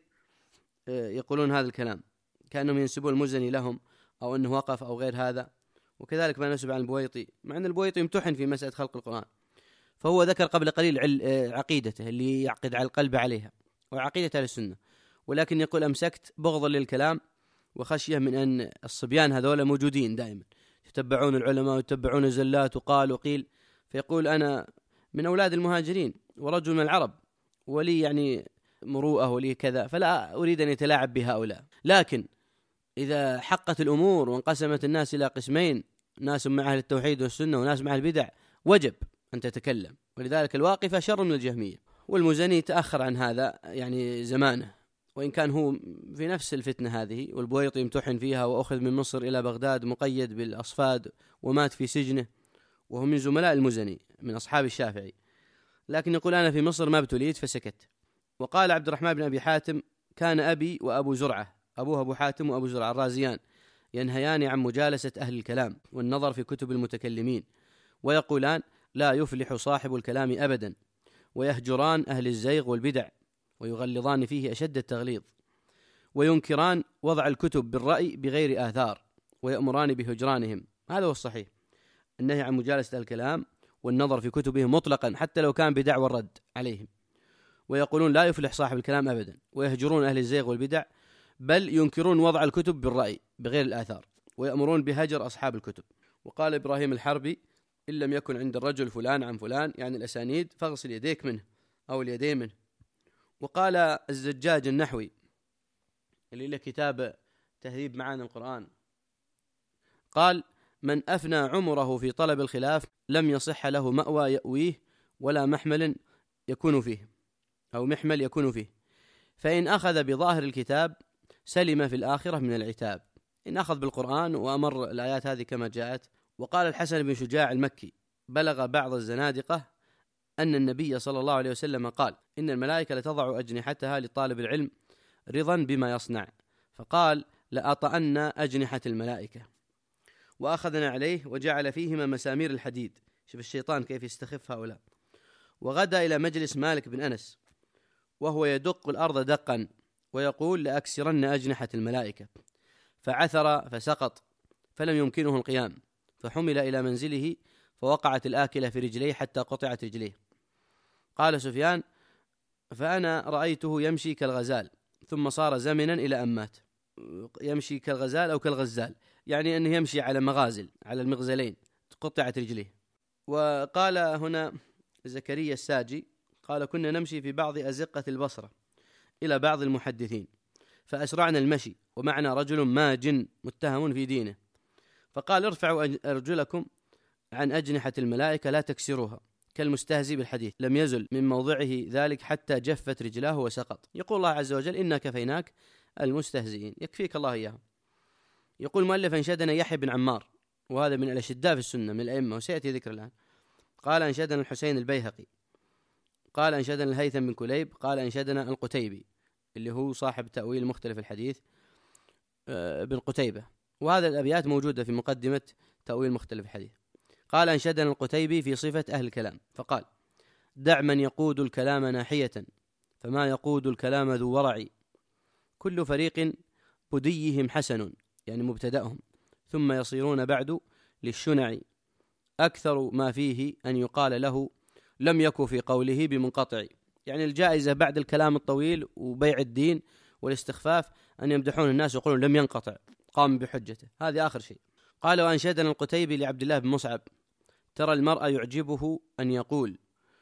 يقولون هذا الكلام، كأنهم ينسبون المزني لهم أو أنه وقف أو غير هذا. وكذلك ما نسب عن البويطي، مع أن البويطي يمتحن في مسألة خلق القرآن، فهو ذكر قبل قليل عقيدته اللي يعقد على القلب عليها وعقيدة أهل السنة، ولكن يقول أمسكت بغضا للكلام وخشية من أن الصبيان هذول موجودين دائما يتبعون العلماء ويتبعون الزلات وقال وقيل، فيقول أنا من أولاد المهاجرين ورجل من العرب ولي يعني مروءة ولي كذا، فلا أريد أن يتلاعب بهؤلاء. لكن إذا حقت الأمور وانقسمت الناس إلى قسمين، ناس مع أهل التوحيد والسنة وناس مع البدع، وجب أن تتكلم. ولذلك الواقفة شر من الجهمية. والمزني تأخر عن هذا يعني زمانه، وإن كان هو في نفس الفتنة هذه، والبويطي يمتحن فيها وأخذ من مصر إلى بغداد مقيد بالأصفاد ومات في سجنه، وهو من زملاء المزني من أصحاب الشافعي، لكن يقول أنا في مصر ما ابتليت فسكت. وقال عبد الرحمن بن أبي حاتم كان أبي وأبو زرعة، أبوه أبو حاتم وأبو زرعة الرازيان، ينهيان عن مجالسة أهل الكلام والنظر في كتب المتكلمين، ويقولان لا يفلح صاحب الكلام أبدا، ويهجران أهل الزيغ والبدع ويغلظان فيه أشد التغليظ، وينكران وضع الكتب بالرأي بغير آثار، ويأمران بهجرانهم. هذا هو الصحيح، النهي عن مجالسة الكلام والنظر في كتبهم مطلقا حتى لو كان بدعوى الرد عليهم. ويقولون لا يفلح صاحب الكلام أبدا، ويهجرون أهل الزيغ والبدع، بل ينكرون وضع الكتب بالرأي بغير الآثار، ويأمرون بهجر أصحاب الكتب. وقال إبراهيم الحربي إن لم يكن عند الرجل فلان عن فلان، يعني الأسانيد، فاغسل يديك منه أو اليدين منه. وقال الزجاج النحوي اللي له كتاب تهذيب معاني القرآن، قال من أفنى عمره في طلب الخلاف لم يصح له مأوى يأويه ولا محمل يكون فيه أو محمل يكون فيه، فإن أخذ بظاهر الكتاب سلم في الآخرة من العتاب، إن أخذ بالقرآن وأمر الآيات هذه كما جاءت. وقال الحسن بن شجاع المكي بلغ بعض الزنادقة أن النبي صلى الله عليه وسلم قال إن الملائكة لتضع أجنحتها لطالب العلم رضا بما يصنع، فقال لأطأن أجنحة الملائكة. وأخذنا عليه وجعل فيهما مسامير الحديد. شوف الشيطان كيف يستخف هؤلاء. وغدا إلى مجلس مالك بن أنس وهو يدق الأرض دقا ويقول لأكسرن أجنحة الملائكة، فعثر فسقط فلم يمكنه القيام، فحمل إلى منزله فوقعت الآكلة في رجليه حتى قطعت رجليه. قال سفيان: فأنا رأيته يمشي كالغزال ثم صار زمنا إلى أن مات. يمشي كالغزال أو كالغزال يعني أنه يمشي على مغازل، على المغزلين، قطعت رجليه. وقال هنا زكريا الساجي قال: كنا نمشي في بعض أزقة البصرة إلى بعض المحدثين فأسرعنا المشي ومعنا رجل ماج متهم في دينه، فقال: ارفعوا أرجلكم عن أجنحة الملائكة لا تكسروها، كالمستهزي بالحديث، لم يزل من موضعه ذلك حتى جفت رجلاه وسقط. يقول الله عز وجل: إنا كفيناك المستهزئين، يكفيك الله إياهم. يقول مؤلف: أنشدنا يحيى بن عمار، وهذا من الأشداء في السنة من الأئمة وسيأتي ذكر الآن. قال: أنشدنا الحسين البيهقي. قال: أنشدنا الهيثم بن كليب. قال: أنشدنا القتيبي اللي هو صاحب تأويل مختلف الحديث بن قتيبة، وهذا الأبيات موجودة في مقدمة تأويل مختلف الحديث. قال: أنشدنا القتيبي في صفة أهل الكلام فقال: دع من يقود الكلام ناحية فما يقود الكلام ذو ورع، كل فريق بديهم حسن يعني مبتدأهم، ثم يصيرون بعد للشنع، أكثر ما فيه أن يقال له لم يكن في قوله بمنقطع. يعني الجائزة بعد الكلام الطويل وبيع الدين والاستخفاف أن يمدحون الناس ويقولون لم ينقطع، قام بحجته، هذه آخر شيء. قال: وأنشدنا القتيبي لعبد الله بن مصعب: ترى المرء يعجبه أن يقول،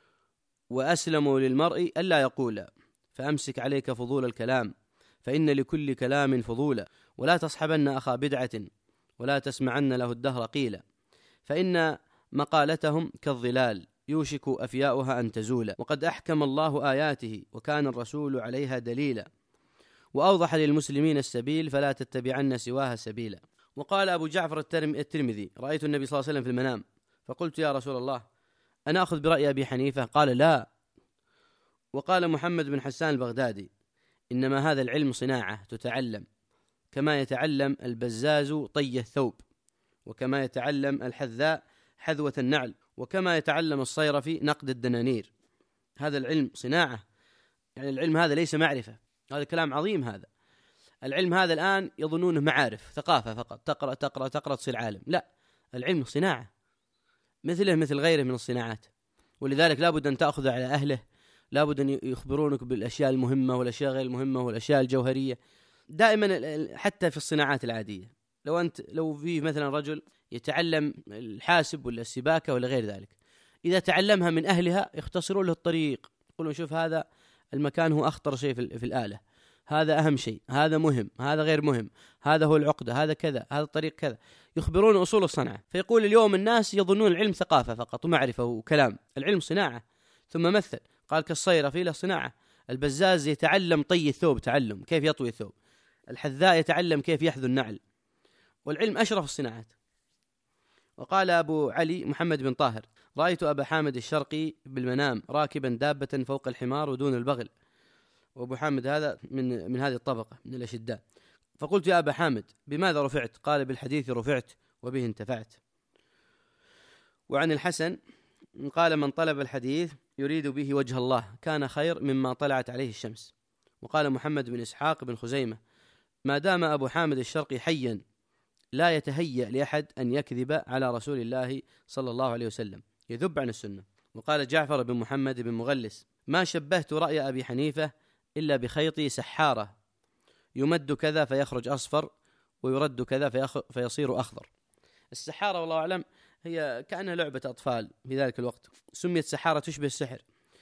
وأسلم للمرء ألا يقول، فأمسك عليك فضول الكلام، فإن لكل كلام فضولا، ولا تصحبن أخا بدعة، ولا تسمعن له الدهر قيلا، فإن مقالتهم كالظلال يوشك أفياؤها أن تزول، وقد أحكم الله آياته وكان الرسول عليها دليلا، وأوضح للمسلمين السبيل فلا تتبعن سواها سبيلا. وقال أبو جعفر الترمذي: رأيت النبي صلى الله عليه وسلم في المنام فقلت: يا رسول الله أنا أخذ برأي أبي حنيفة؟ قال: لا. وقال محمد بن حسان البغدادي: إنما هذا العلم صناعة تتعلم، كما يتعلم البزاز طي الثوب، وكما يتعلم الحذاء حذوة النعل، وكما يتعلم الصيرفي نقد الدنانير. هذا العلم صناعة، يعني العلم هذا ليس معرفة. هذا كلام عظيم. هذا العلم هذا الآن يظنونه معارف، ثقافة فقط، تقرأ تقرأ تقرأ تصير عالم. لا، العلم صناعة مثله مثل غيره من الصناعات، ولذلك لابد أن تأخذ على أهله، لابد أن يخبرونك بالأشياء المهمة والأشياء غير المهمة والأشياء الجوهرية دائما، حتى في الصناعات العادية. لو أنت لو في مثلا رجل يتعلم الحاسب ولا السباكة ولا غير ذلك، إذا تعلمها من أهلها يختصرون له الطريق، يقولون شوف هذا المكان هو أخطر شيء في, في الآلة، هذا أهم شيء، هذا مهم، هذا غير مهم، هذا هو العقدة، هذا كذا، هذا الطريق كذا، يخبرون أصول الصنعة. فيقول اليوم الناس يظنون العلم ثقافة فقط ومعرفة وكلام، العلم صناعة. ثم مثل قال: كالصيرفي له صناعة، البزاز يتعلم طي الثوب، تعلم كيف يطوي الثوب، الحذاء يتعلم كيف يحذو النعل، والعلم أشرف الصناعات. وقال أبو علي محمد بن طاهر: رأيت أبا حامد الشرقي بالمنام راكبا دابة فوق الحمار ودون البغل. وأبو حامد هذا من من هذه الطبقة من الأشداء. فقلت: يا أبا حامد بماذا رفعت؟ قال: بالحديث رفعت وبه انتفعت. وعن الحسن قال: من طلب الحديث يريد به وجه الله كان خير مما طلعت عليه الشمس. وقال محمد بن إسحاق بن خزيمة: ما دام أبو حامد الشرقي حيا لا يتهيأ لأحد أن يكذب على رسول الله صلى الله عليه وسلم، يذب عن السنة. وقال جعفر بن محمد بن مغلس: ما شبهت رأي أبي حنيفة إلا بخيط سحارة يمد كذا فيخرج أصفر ويرد كذا فيصير أخضر. السحارة والله أعلم هي كأنها لعبة أطفال في ذلك الوقت، سميت سحارة تشبه السحر،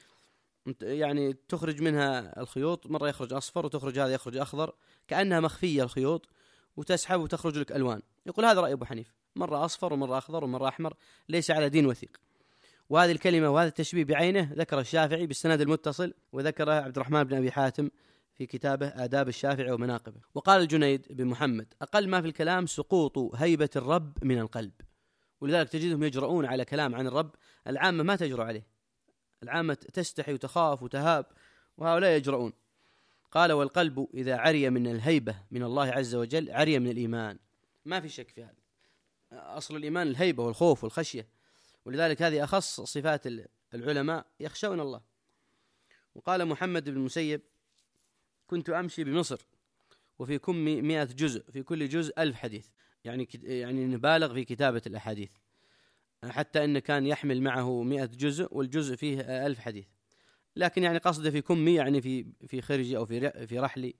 يعني تخرج منها الخيوط، مرة يخرج أصفر وتخرج هذا يخرج أخضر، كأنها مخفية الخيوط، وتسحب وتخرج لك ألوان. يقول هذا رأي أبو حنيفة، مرة أصفر ومرة أخضر ومرة أحمر، ليس على دين وثيق. وهذه الكلمة وهذا التشبيه بعينه ذكر الشافعي بالسند المتصل، وذكره عبد الرحمن بن أبي حاتم في كتابه آداب الشافعي ومناقبه. وقال الجنيد بن محمد: أقل ما في الكلام سقوط هيبة الرب من القلب. ولذلك تجدهم يجرؤون على كلام عن الرب العامة ما تجرؤ عليه، العامة تستحي وتخاف وتهاب، وهؤلاء يجرؤون. قال والقلب إذا عري من الهيبة من الله عز وجل عري من الإيمان، ما في شك في هذا. أصل الإيمان الهيبة والخوف والخشية، ولذلك هذه أخص صفات العلماء، يخشون الله. وقال محمد بن المسيب كنت أمشي بمصر وفي كمي مئة جزء، في كل جزء ألف حديث، يعني يعني نبالغ في كتابة الأحاديث، حتى أنه كان يحمل معه مئة جزء والجزء فيه ألف حديث، لكن يعني قصده في كمي يعني في في خرجي أو في في رحلي.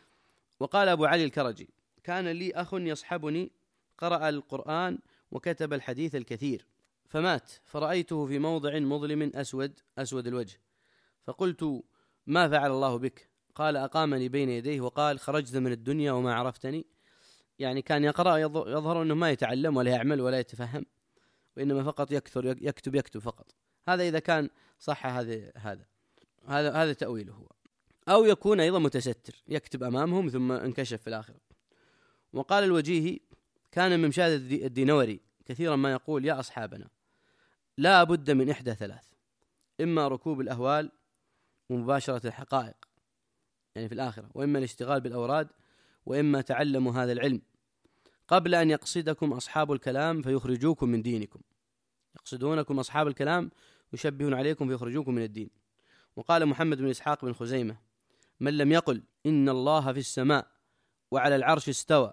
وقال أبو علي الكرجي كان لي أخ يصحبني قرأ القرآن وكتب الحديث الكثير، فمات، فرأيته في موضع مظلم أسود أسود الوجه، فقلت ما فعل الله بك؟ قال أقامني بين يديه وقال خرجت من الدنيا وما عرفتني. يعني كان يقرأ يظهر أنه ما يتعلم ولا يعمل ولا يتفهم، وإنما فقط يكثر يكتب يكتب فقط. هذا إذا كان صح هذا هذا هذا هذا تأويله هو، أو يكون أيضا متستر يكتب أمامهم ثم انكشف في الآخرة. وقال الوجيهي كان من مشاهد الدينوري كثيرا ما يقول يا أصحابنا لا بد من إحدى ثلاث، إما ركوب الأهوال ومباشرة الحقائق يعني في الآخرة، وإما الاشتغال بالأوراد، وإما تعلموا هذا العلم قبل أن يقصدكم أصحاب الكلام فيخرجوكم من دينكم. يقصدونكم أصحاب الكلام يشبهون عليكم فيخرجوكم من الدين. وقال محمد بن إسحاق بن خزيمة من لم يقل إن الله في السماء وعلى العرش استوى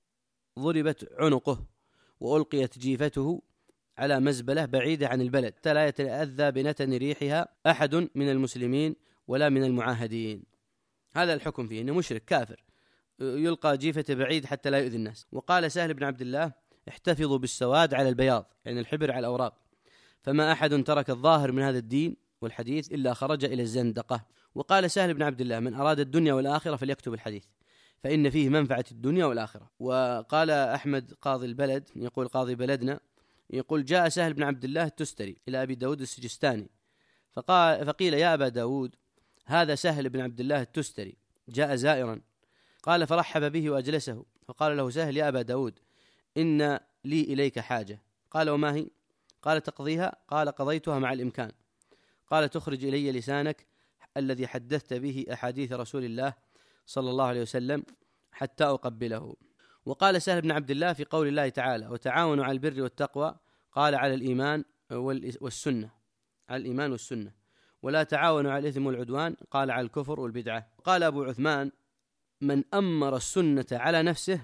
ضربت عنقه وألقيت جيفته على مزبلة بعيدة عن البلد حتى لا يتأذى بنتن ريحها أحد من المسلمين ولا من المعاهدين. هذا الحكم فيه إنه مشرك كافر يلقى جيفته بعيد حتى لا يؤذي الناس. وقال سهل بن عبد الله احتفظوا بالسواد على البياض، يعني الحبر على الأوراق، فما أحد ترك الظاهر من هذا الدين والحديث إلا خرج إلى الزندقة. وقال سهل بن عبد الله من أراد الدنيا والآخرة فليكتب الحديث فإن فيه منفعة الدنيا والآخرة. وقال أحمد قاضي البلد يقول قاضي بلدنا يقول جاء سهل بن عبد الله التستري إلى أبي داود السجستاني فقال فقيل يا أبا داود هذا سهل بن عبد الله التستري جاء زائرا. قال فرحب به وأجلسه، فقال له سهل يا أبا داود إن لي إليك حاجة. قال وما هي؟ قال تقضيها. قال قضيتها مع الإمكان. قال تخرج إلي لسانك الذي حدثت به أحاديث رسول الله صلى الله عليه وسلم حتى أقبله. وقال سهل بن عبد الله في قول الله تعالى وتعاونوا على البر والتقوى قال على الإيمان والسنة، على الإيمان والسنة، ولا تعاونوا على الإثم والعدوان قال على الكفر والبدعة. قال أبو عثمان من أمر السنة على نفسه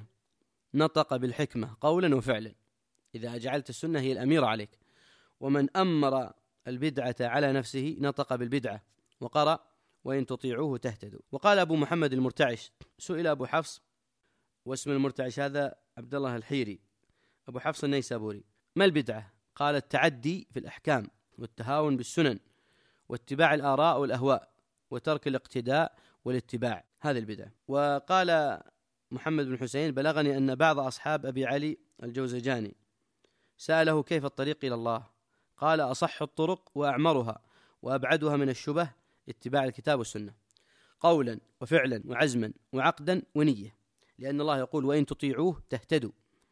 نطق بالحكمة قولا وفعلا، إذا جعلت السنة هي الأميرة عليك، ومن أمر البدعة على نفسه نطق بالبدعة وقرأ وإن تطيعوه تهتدوا. وقال أبو محمد المرتعش سئل أبو حفص، واسم المرتعش هذا عبد الله الحيري، أبو حفص النيسابوري، ما البدعة؟ قال التعدي في الأحكام والتهاون بالسنن واتباع الآراء والأهواء وترك الاقتداء والاتباع، هذه البدعة. وقال محمد بن حسين بلغني أن بعض أصحاب أبي علي الجوزجاني سأله كيف الطريق إلى الله؟ قال أصح الطرق وأعمرها وأبعدها من الشبه اتباع الكتاب والسنة قولا وفعلا وعزما وعقدا ونية، لأن الله يقول وإن تطيعوه تهتدوا.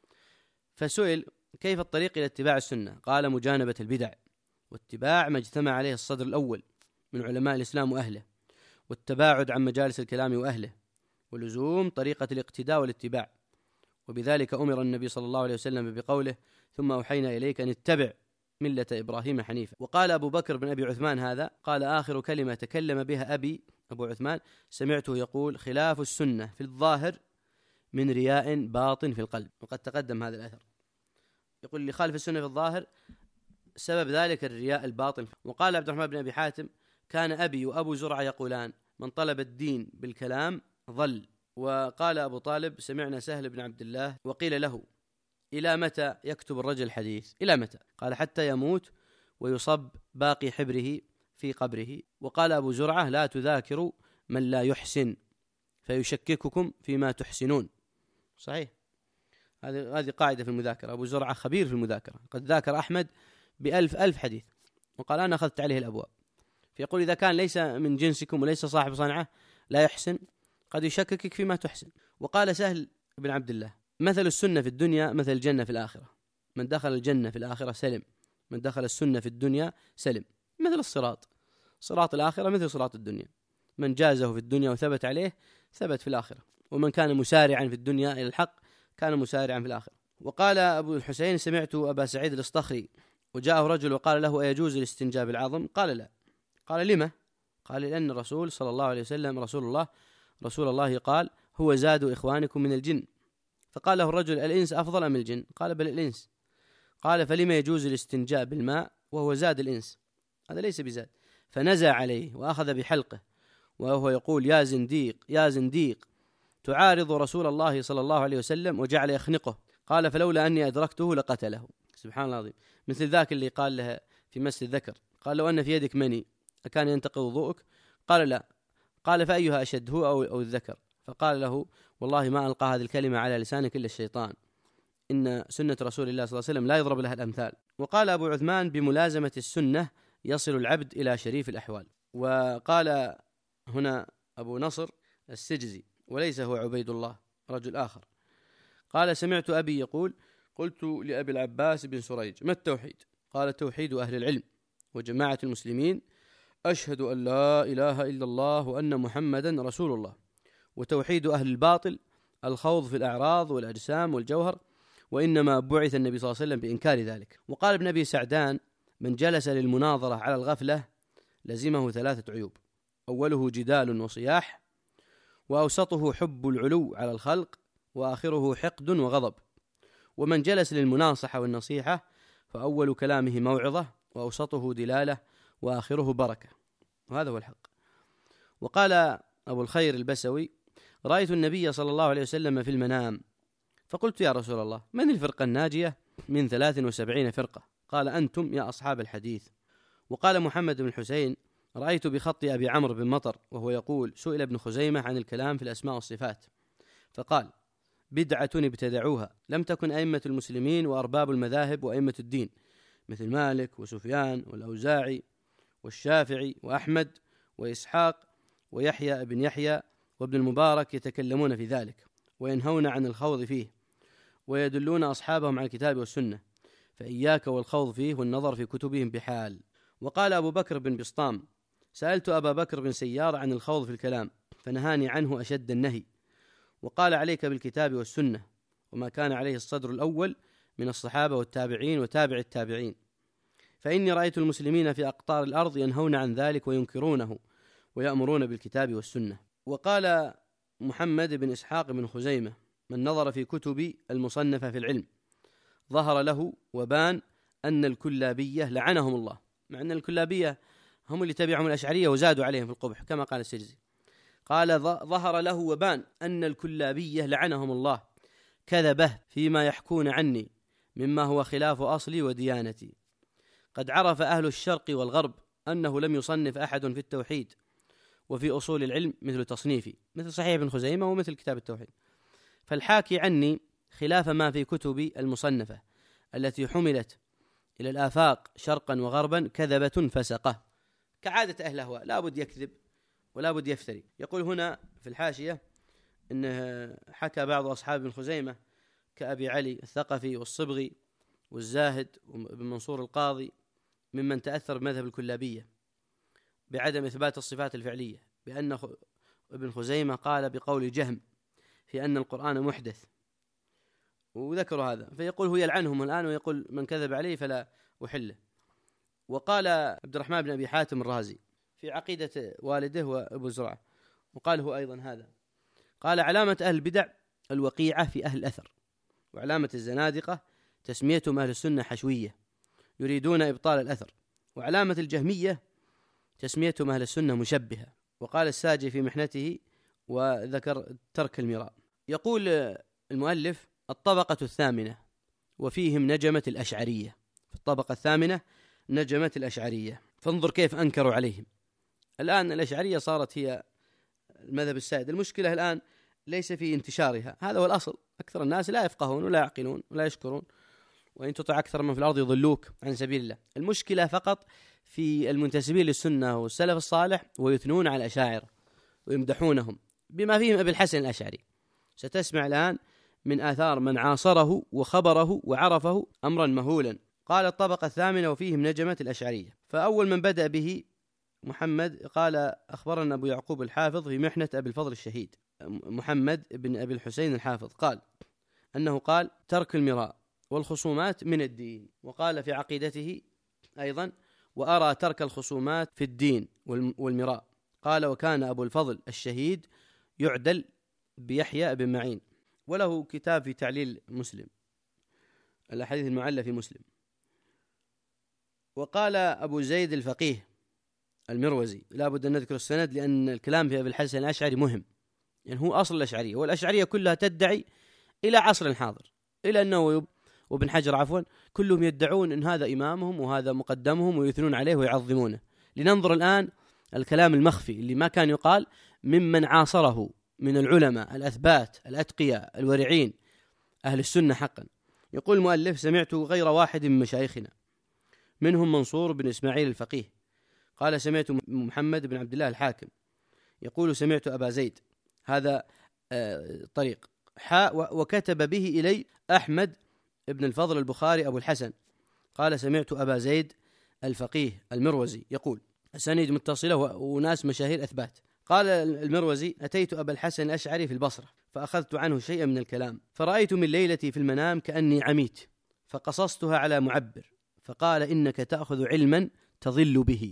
فسئل كيف الطريق إلى اتباع السنة؟ قال مجانبة البدع واتباع ما اجتمع عليه الصدر الأول من علماء الإسلام وأهله، والتباعد عن مجالس الكلام وأهله، ولزوم طريقة الاقتداء والاتباع. وبذلك أمر النبي صلى الله عليه وسلم بقوله ثم أوحينا إليك أن اتبع ملة إبراهيم حنيفا. وقال أبو بكر بن أبي عثمان هذا قال آخر كلمة تكلم بها أبي أبو عثمان سمعته يقول خلاف السنة في الظاهر من رياء باطن في القلب. وقد تقدم هذا الأثر، يقول اللي خالف السنة في الظاهر سبب ذلك الرياء الباطن. وقال عبد الرحمن بن أبي حاتم كان أبي وأبو زرعة يقولان من طلب الدين بالكلام ضل. وقال أبو طالب سمعنا سهل بن عبد الله وقيل له إلى متى يكتب الرجل الحديث؟ إلى متى؟ قال حتى يموت ويصب باقي حبره في قبره. وقال أبو زرعة لا تذاكروا من لا يحسن فيشكككم فيما تحسنون. صحيح، هذه هذه قاعدة في المذاكرة. أبو زرعة خبير في المذاكرة، قد ذاكر أحمد بألف ألف حديث، وقال أنا أخذت عليه الأبواب. فيقول إذا كان ليس من جنسكم وليس صاحب صنعة لا يحسن قد يشككك فيما تحسن. وقال سهل بن عبد الله مثل السنة في الدنيا مثل الجنة في الآخرة، من دخل الجنة في الآخرة سلم، من دخل السنة في الدنيا سلم. مثل الصراط، صراط الآخرة مثل صراط الدنيا، من جازه في الدنيا وثبت عليه ثبت في الآخرة، ومن كان مسارعا في الدنيا إلى الحق كان مسارعا في الآخرة. وقال أبو الحسين: سمعت أبا سعيد الأصطخري وجاءه رجل وقال له: أيجوز الاستنجاء بالعظم؟ قال: لا. قال: لما؟ قال: لأن الرسول صلى الله عليه وسلم رسول الله رسول الله قال: هو زاد إخوانكم من الجن. فقال له الرجل: الإنس أفضل أم الجن؟ قال: بل الإنس. قال: فلما يجوز الاستنجاء بالماء وهو زاد الإنس؟ هذا ليس بزاد. فنزع عليه وأخذ بحلقه وهو يقول: يا زنديق يا زنديق تعارض رسول الله صلى الله عليه وسلم، وجعل يخنقه. قال: فلولا أني أدركته لقتله. سبحان الله العظيم. مثل ذاك اللي قال له في مس الذكر، قال: لو أن في يدك مني أكان ينتقض وضوءك؟ قال: لا. قال: فأيها أشد، هو أو, أو الذكر؟ فقال له: والله ما ألقى هذه الكلمة على لسانك إلا الشيطان، إن سنة رسول الله صلى الله عليه وسلم لا يضرب لها الأمثال. وقال أبو عثمان: بملازمة السنة يصل العبد إلى شريف الأحوال. وقال هنا أبو نصر السجزي، وليس هو عبيد الله، رجل آخر، قال: سمعت أبي يقول: قلت لأبي العباس بن سريج: ما التوحيد؟ قال: توحيد أهل العلم وجماعة المسلمين أشهد أن لا إله إلا الله وأن محمدا رسول الله. وتوحيد أهل الباطل الخوض في الأعراض والأجسام والجوهر، وإنما بعث النبي صلى الله عليه وسلم بإنكار ذلك. وقال ابن أبي سعدان: من جلس للمناظرة على الغفلة لزمه ثلاثة عيوب: أوله جدال وصياح، وأوسطه حب العلو على الخلق، وآخره حقد وغضب. ومن جلس للمناصحة والنصيحة فأول كلامه موعظة، وأوسطه دلالة، وآخره بركة. وهذا هو الحق. وقال أبو الخير البسوي: رأيت النبي صلى الله عليه وسلم في المنام، فقلت: يا رسول الله، من الفرقة الناجية من ثلاث وسبعين فرقة؟ قال: أنتم يا أصحاب الحديث. وقال محمد بن الحسين: رأيت بخط أبي عمرو بن مطر وهو يقول: سئل ابن خزيمة عن الكلام في الأسماء والصفات فقال: بدعة ابتدعوها لم تكن أئمة المسلمين وأرباب المذاهب وأئمة الدين مثل مالك وسفيان والأوزاعي والشافعي وأحمد وإسحاق ويحيى بن يحيى وابن المبارك يتكلمون في ذلك وينهون عن الخوض فيه ويدلون أصحابهم على الكتاب والسنة، فإياك والخوض فيه والنظر في كتبهم بحال. وقال أبو بكر بن بسطام: سألت أبا بكر بن سيار عن الخوض في الكلام فنهاني عنه أشد النهي، وقال: عليك بالكتاب والسنة وما كان عليه الصدر الأول من الصحابة والتابعين وتابع التابعين، فإني رأيت المسلمين في أقطار الأرض ينهون عن ذلك وينكرونه ويأمرون بالكتاب والسنة. وقال محمد بن إسحاق بن خزيمة: من نظر في كتب المصنفة في العلم ظهر له وبان أن الكلابية لعنهم الله، مع أن الكلابية هم اللي تبعهم الأشعرية وزادوا عليهم في القبح كما قال السجزي. قال: ظهر له وبان أن الكلابية لعنهم الله كذبه فيما يحكون عني مما هو خلاف أصلي وديانتي. قد عرف أهل الشرق والغرب أنه لم يصنف أحد في التوحيد وفي أصول العلم مثل تصنيفي، مثل صحيح ابن خزيمة ومثل كتاب التوحيد، فالحاكي عني خلاف ما في كتب المصنفة التي حملت إلى الآفاق شرقا وغربا كذبة فسقة، كعادة أهل الأهواء لا بد يكذب ولا بد يفتري. يقول هنا في الحاشية إنه حكى بعض أصحاب ابن خزيمة كأبي علي الثقفي والصبغي والزاهد وابن منصور القاضي ممن تأثر بمذهب الكلابية بعدم إثبات الصفات الفعلية، بأن ابن خزيمة قال بقول جهم في أن القرآن محدث، وذكروا هذا، فيقول هو يلعنهم الآن ويقول من كذب عليه فلا أحله. وقال عبد الرحمن بن أبي حاتم الرازي في عقيدة والده وأبو زرعة، وقال هو أيضا هذا، قال: علامة أهل البدع الوقيعة في أهل الأثر، وعلامة الزنادقة تسميتهم أهل السنة حشوية يريدون إبطال الأثر، وعلامة الجهمية تسميتهم أهل السنة مشبهة. وقال الساجي في محنته وذكر ترك المراء. يقول المؤلف: الطبقة الثامنة وفيهم نجمة الأشعرية. في الطبقة الثامنة نجمة الأشعرية، فانظر كيف أنكروا عليهم. الآن الأشعرية صارت هي المذهب السائد. المشكلة الآن ليس في انتشارها، هذا هو الأصل. أكثر الناس لا يفقهون ولا يعقلون ولا يشكرون، وإن تطع أكثر من في الأرض يضلوك عن سبيل الله. المشكلة فقط في المنتسبين للسنة والسلف الصالح ويثنون على الأشاعرة ويمدحونهم بما فيهم أبي الحسن الأشعري. ستسمع الآن من آثار من عاصره وخبره وعرفه أمرا مهولا. قال: الطبقة الثامنة وفيهم نجمة الأشعرية. فأول من بدأ به محمد قال أخبرنا أبو يعقوب الحافظ في محنة أبي الفضل الشهيد محمد بن أبي الحسين الحافظ قال أنه قال ترك المراء والخصومات من الدين. وقال في عقيدته أيضا وأرى ترك الخصومات في الدين والمراء. قال وكان أبو الفضل الشهيد يعدل بيحيى بن معين، وله كتاب في تعليل مسلم الأحاديث المعلة في مسلم. وقال أبو زيد الفقيه المروزي لا بد أن نذكر السند لأن الكلام في أبي الحسن الأشعري مهم، يعني هو أصل الأشعرية، والأشعرية كلها تدعي إلى عصر الحاضر إلى النووي وابن حجر عفوا كلهم يدعون أن هذا إمامهم وهذا مقدمهم ويثنون عليه ويعظمونه. لننظر الآن الكلام المخفي اللي ما كان يقال ممن عاصره من العلماء الأثبات الأتقياء الورعين أهل السنة حقا. يقول المؤلف سمعت غير واحد من مشايخنا منهم منصور بن إسماعيل الفقيه قال سمعت محمد بن عبد الله الحاكم يقول سمعت أبا زيد هذا آه طريق حاء وكتب به إلي أحمد بن الفضل البخاري أبو الحسن قال سمعت أبا زيد الفقيه المروزي يقول أسانيد متصلة وناس مشاهير أثبات. قال المروزي أتيت أبا الحسن الأشعري في البصرة فأخذت عنه شيئا من الكلام فرأيت من ليلتي في المنام كأني عميت فقصصتها على معبر فقال إنك تأخذ علما تضل به.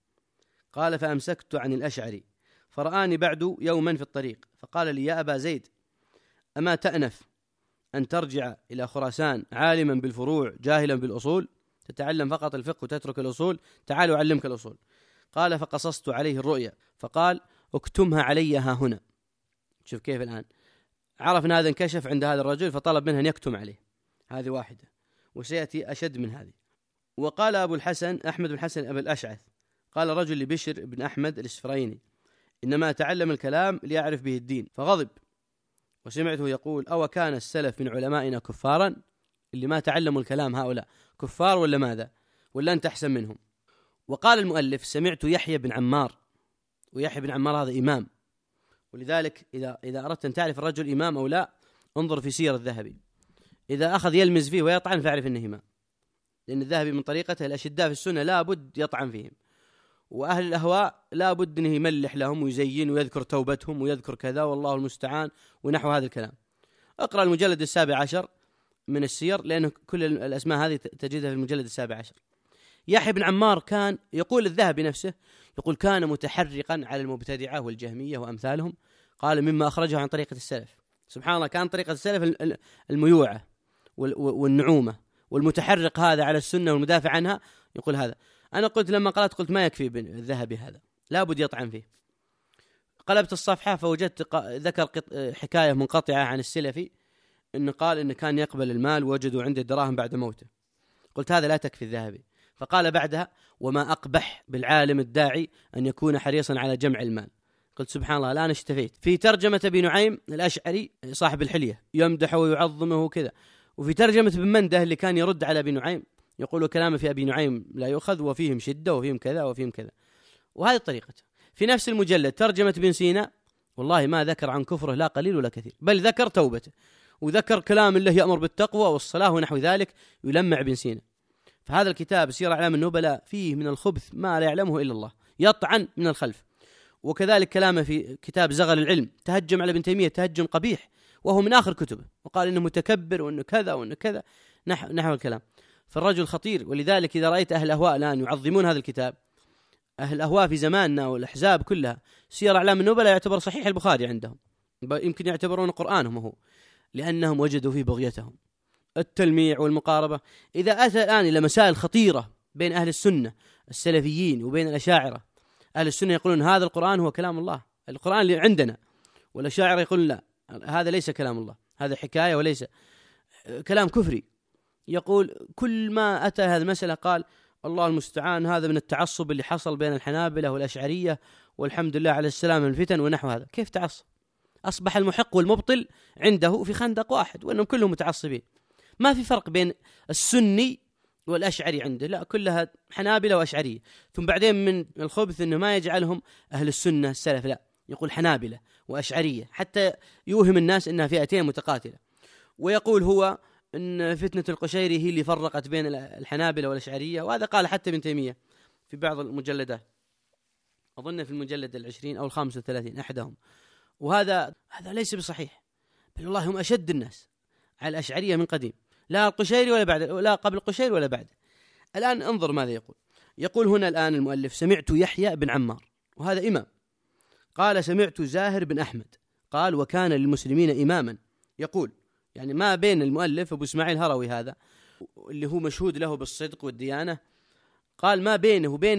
قال فأمسكت عن الأشعري فرآني بعد يوما في الطريق فقال لي يا أبا زيد أما تأنف أن ترجع إلى خراسان عالما بالفروع جاهلا بالأصول تتعلم فقط الفقه وتترك الأصول تعال أعلمك الأصول. قال فقصصت عليه الرؤيا فقال اكتمها علي ها هنا. شوف كيف الآن عرف أن هذا انكشف عند هذا الرجل فطلب منه أن يكتم عليه. هذه واحدة وسيأتي أشد من هذه. وقال أبو الحسن أحمد بن حسن أبو الأشعث قال رجل لبشر بن أحمد الإسفرايني إنما تعلم الكلام ليعرف به الدين فغضب وسمعته يقول أو كان السلف من علمائنا كفارا اللي ما تعلموا الكلام هؤلاء كفار ولا ماذا ولا أنت أحسن منهم. وقال المؤلف سمعت يحيى بن عمار ويحيى بن عمار هذا إمام ولذلك إذا إذا أردت أن تعرف الرجل إمام أو لا انظر في سير الذهبي إذا أخذ يلمز فيه ويطعن فاعرف أنه إمام لأن الذهبي من طريقته الأشداء في السنة لا بد يطعن فيهم وأهل الأهواء لا بد أنه يملح لهم ويزين ويذكر توبتهم ويذكر كذا والله المستعان ونحو هذا الكلام. أقرأ المجلد السابع عشر من السير لأن كل الأسماء هذه تجدها في المجلد السابع عشر. يحيى بن عمار كان يقول الذهبي نفسه يقول كان متحرقا على المبتدعة والجهمية وأمثالهم قال مما أخرجه عن طريقة السلف. سبحان الله كان طريقة السلف الميوعة والنعومة والمتحرق هذا على السنة والمدافع عنها يقول هذا. أنا قلت لما قرأت قلت ما يكفي الذهبي هذا لا بد يطعن فيه. قلبت الصفحة فوجدت ذكر حكاية منقطعة عن السلفي إنه قال إنه كان يقبل المال ووجدوا عنده الدراهم بعد موته. قلت هذا لا تكفي الذهبي. فقال بعدها وما أقبح بالعالم الداعي أن يكون حريصا على جمع المال. قلت سبحان الله الآن اشتفيت. في ترجمة أبي نعيم الأشعري صاحب الحلية يمدحه ويعظمه وكذا وفي ترجمة ابن منده اللي كان يرد على أبي نعيم يقول كلامه في أبي نعيم لا يؤخذ وفيهم شدة وفيهم كذا وفيهم كذا وهذه طريقته. في نفس المجلد ترجمة ابن سينا والله ما ذكر عن كفره لا قليل ولا كثير بل ذكر توبته وذكر كلام الله يأمر بالتقوى والصلاة ونحو ذلك يلمع ابن سينا. فهذا الكتاب سير أعلام النبلاء فيه من الخبث ما لا يعلمه إلا الله يطعن من الخلف. وكذلك كلامه في كتاب زغل العلم تهجم على ابن تيمية تهجم قبيح وهو من آخر كتبه وقال إنه متكبر وإنه كذا وإنه كذا نحو, نحو الكلام. فالرجل خطير. ولذلك إذا رأيت أهل الأهواء الآن يعظمون هذا الكتاب أهل الأهواء في زماننا والأحزاب كلها سير أعلام النبلاء يعتبر صحيح البخاري عندهم يمكن يعتبرون قرآنهم هو لأنهم وجدوا فيه بغيتهم التلميع والمقاربة. إذا أتى الآن إلى مسائل خطيرة بين أهل السنة السلفيين وبين الأشاعرة أهل السنة يقولون هذا القرآن هو كلام الله القرآن اللي عندنا والأشاعرة يقولون لا هذا ليس كلام الله هذا حكاية وليس كلام كفري. يقول كل ما أتى هذه المسألة قال الله المستعان هذا من التعصب اللي حصل بين الحنابلة والأشعرية والحمد لله على السلام من الفتن ونحو هذا. كيف تعصب؟ أصبح المحق والمبطل عنده في خندق واحد وأنهم كلهم متعصبين ما في فرق بين السني والأشعري عنده لا كلها حنابلة وأشعرية. ثم بعدين من الخبث أنه ما يجعلهم أهل السنة السلف لا يقول حنابلة وأشعرية حتى يوهم الناس أنها فئتين متقاتلة. ويقول هو أن فتنة القشيري هي اللي فرقت بين الحنابلة والأشعرية وهذا قال حتى ابن تيمية في بعض المجلدات. أظن في المجلد العشرين أو الخامس والثلاثين أحدهم. وهذا هذا ليس بصحيح، بل والله هم أشد الناس على الأشعرية من قديم، لا القشيري ولا بعد، لا قبل القشيري ولا بعد. الآن انظر ماذا يقول. يقول هنا الآن المؤلف: سمعت يحيى بن عمار، وهذا إمام، قال سمعت زاهر بن أحمد قال وكان للمسلمين إماما. يقول يعني ما بين المؤلف أبو إسماعيل هروي هذا اللي هو مشهود له بالصدق والديانة، قال ما بينه وبين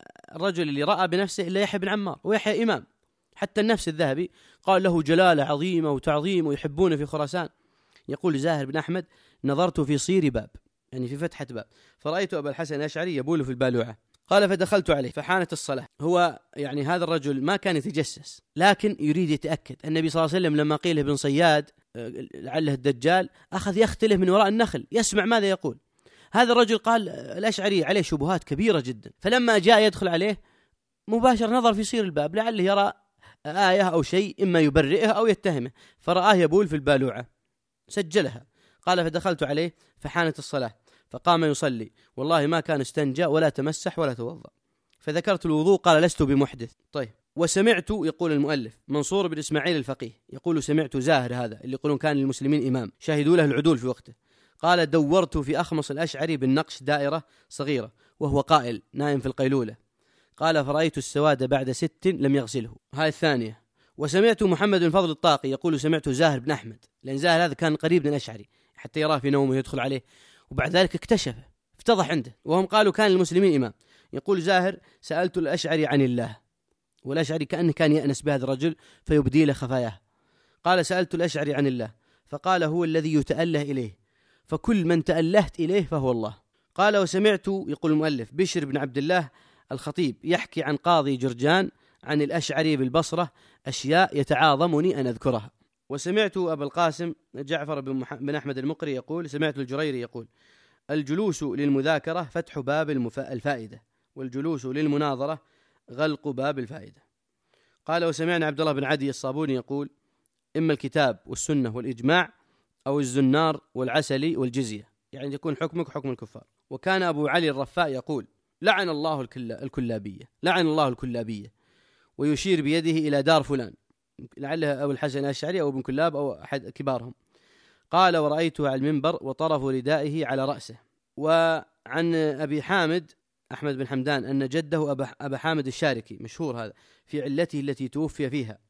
الرجل اللي رأى بنفسه إلا يحيى بن عمار، ويحيى إمام. حتى النفس الذهبي قال له جلالة عظيمة وتعظيم ويحبونه في خراسان. يقول زاهر بن أحمد: نظرت في صير باب، يعني في فتحة باب، فرأيت أبا الحسن الأشعري يبول في البالوعة. قال فدخلت عليه فحانت الصلاة. هو يعني هذا الرجل ما كان يتجسس، لكن يريد يتأكد. النبي صلى الله عليه وسلم لما قيل ابن صياد لعله الدجال أخذ يختله من وراء النخل يسمع ماذا يقول. هذا الرجل قال الأشعري عليه شبهات كبيرة جدا، فلما جاء يدخل عليه مباشر نظر في صير الباب لعله يرى آية أو شيء إما يبرئه أو يتهمه، فرآه يبول في البالوعة سجلها. قال فدخلت عليه فحانت الصلاة فقام يصلي، والله ما كان استنجى ولا تمسح ولا توضأ. فذكرت الوضوء قال لست بمحدث. طيب. وسمعت، يقول المؤلف، منصور بن إسماعيل الفقيه يقول سمعت زاهر هذا اللي يقولون كان للمسلمين إمام شاهدوا له العدول في وقته، قال دورت في أخمص الأشعري بالنقش دائرة صغيرة وهو قائل نائم في القيلولة، قال فرأيت السواد بعد ست لم يغسله. هاي الثانية. وسمعت محمد بن فضل الطاقي يقول سمعت زاهر بن أحمد، لأن زاهر هذا كان قريب من الأشعري حتى يراه في نومه يدخل عليه، وبعد ذلك اكتشفه افتضح عنده، وهم قالوا كان للمسلمين إمام. يقول زاهر سألت الأشعري عن الله، والأشعري كأنه كان يأنس بهذا الرجل فيبدي له خفاياه. قال سألت الأشعري عن الله فقال هو الذي يتأله إليه، فكل من تألهت إليه فهو الله. قال وسمعت، يقول المؤلف، بشر بن عبد الله الخطيب يحكي عن قاضي جرجان عن الأشعري بالبصرة أشياء يتعاظمني أن أذكرها. وسمعت أبا القاسم جعفر بن, مح... بن أحمد المقري يقول سمعت الجريري يقول الجلوس للمذاكرة فتح باب المف... الفائدة، والجلوس للمناظرة غلق باب الفائدة. قال وسمعنا عبد الله بن عدي الصابوني يقول إما الكتاب والسنة والإجماع أو الزنار والعسلي والجزية، يعني يكون حكمك حكم الكفار. وكان أبو علي الرفاء يقول لعن الله الكلابية، لعن الله الكلابية، ويشير بيده إلى دار فلان، لعله أبو الحسن الأشعري أو ابن كلاب أو أحد كبارهم. قال ورأيته على المنبر وطرف ردائه على رأسه. وعن أبي حامد أحمد بن حمدان أن جده أبا حامد الشاركي مشهور هذا في علته التي توفي فيها،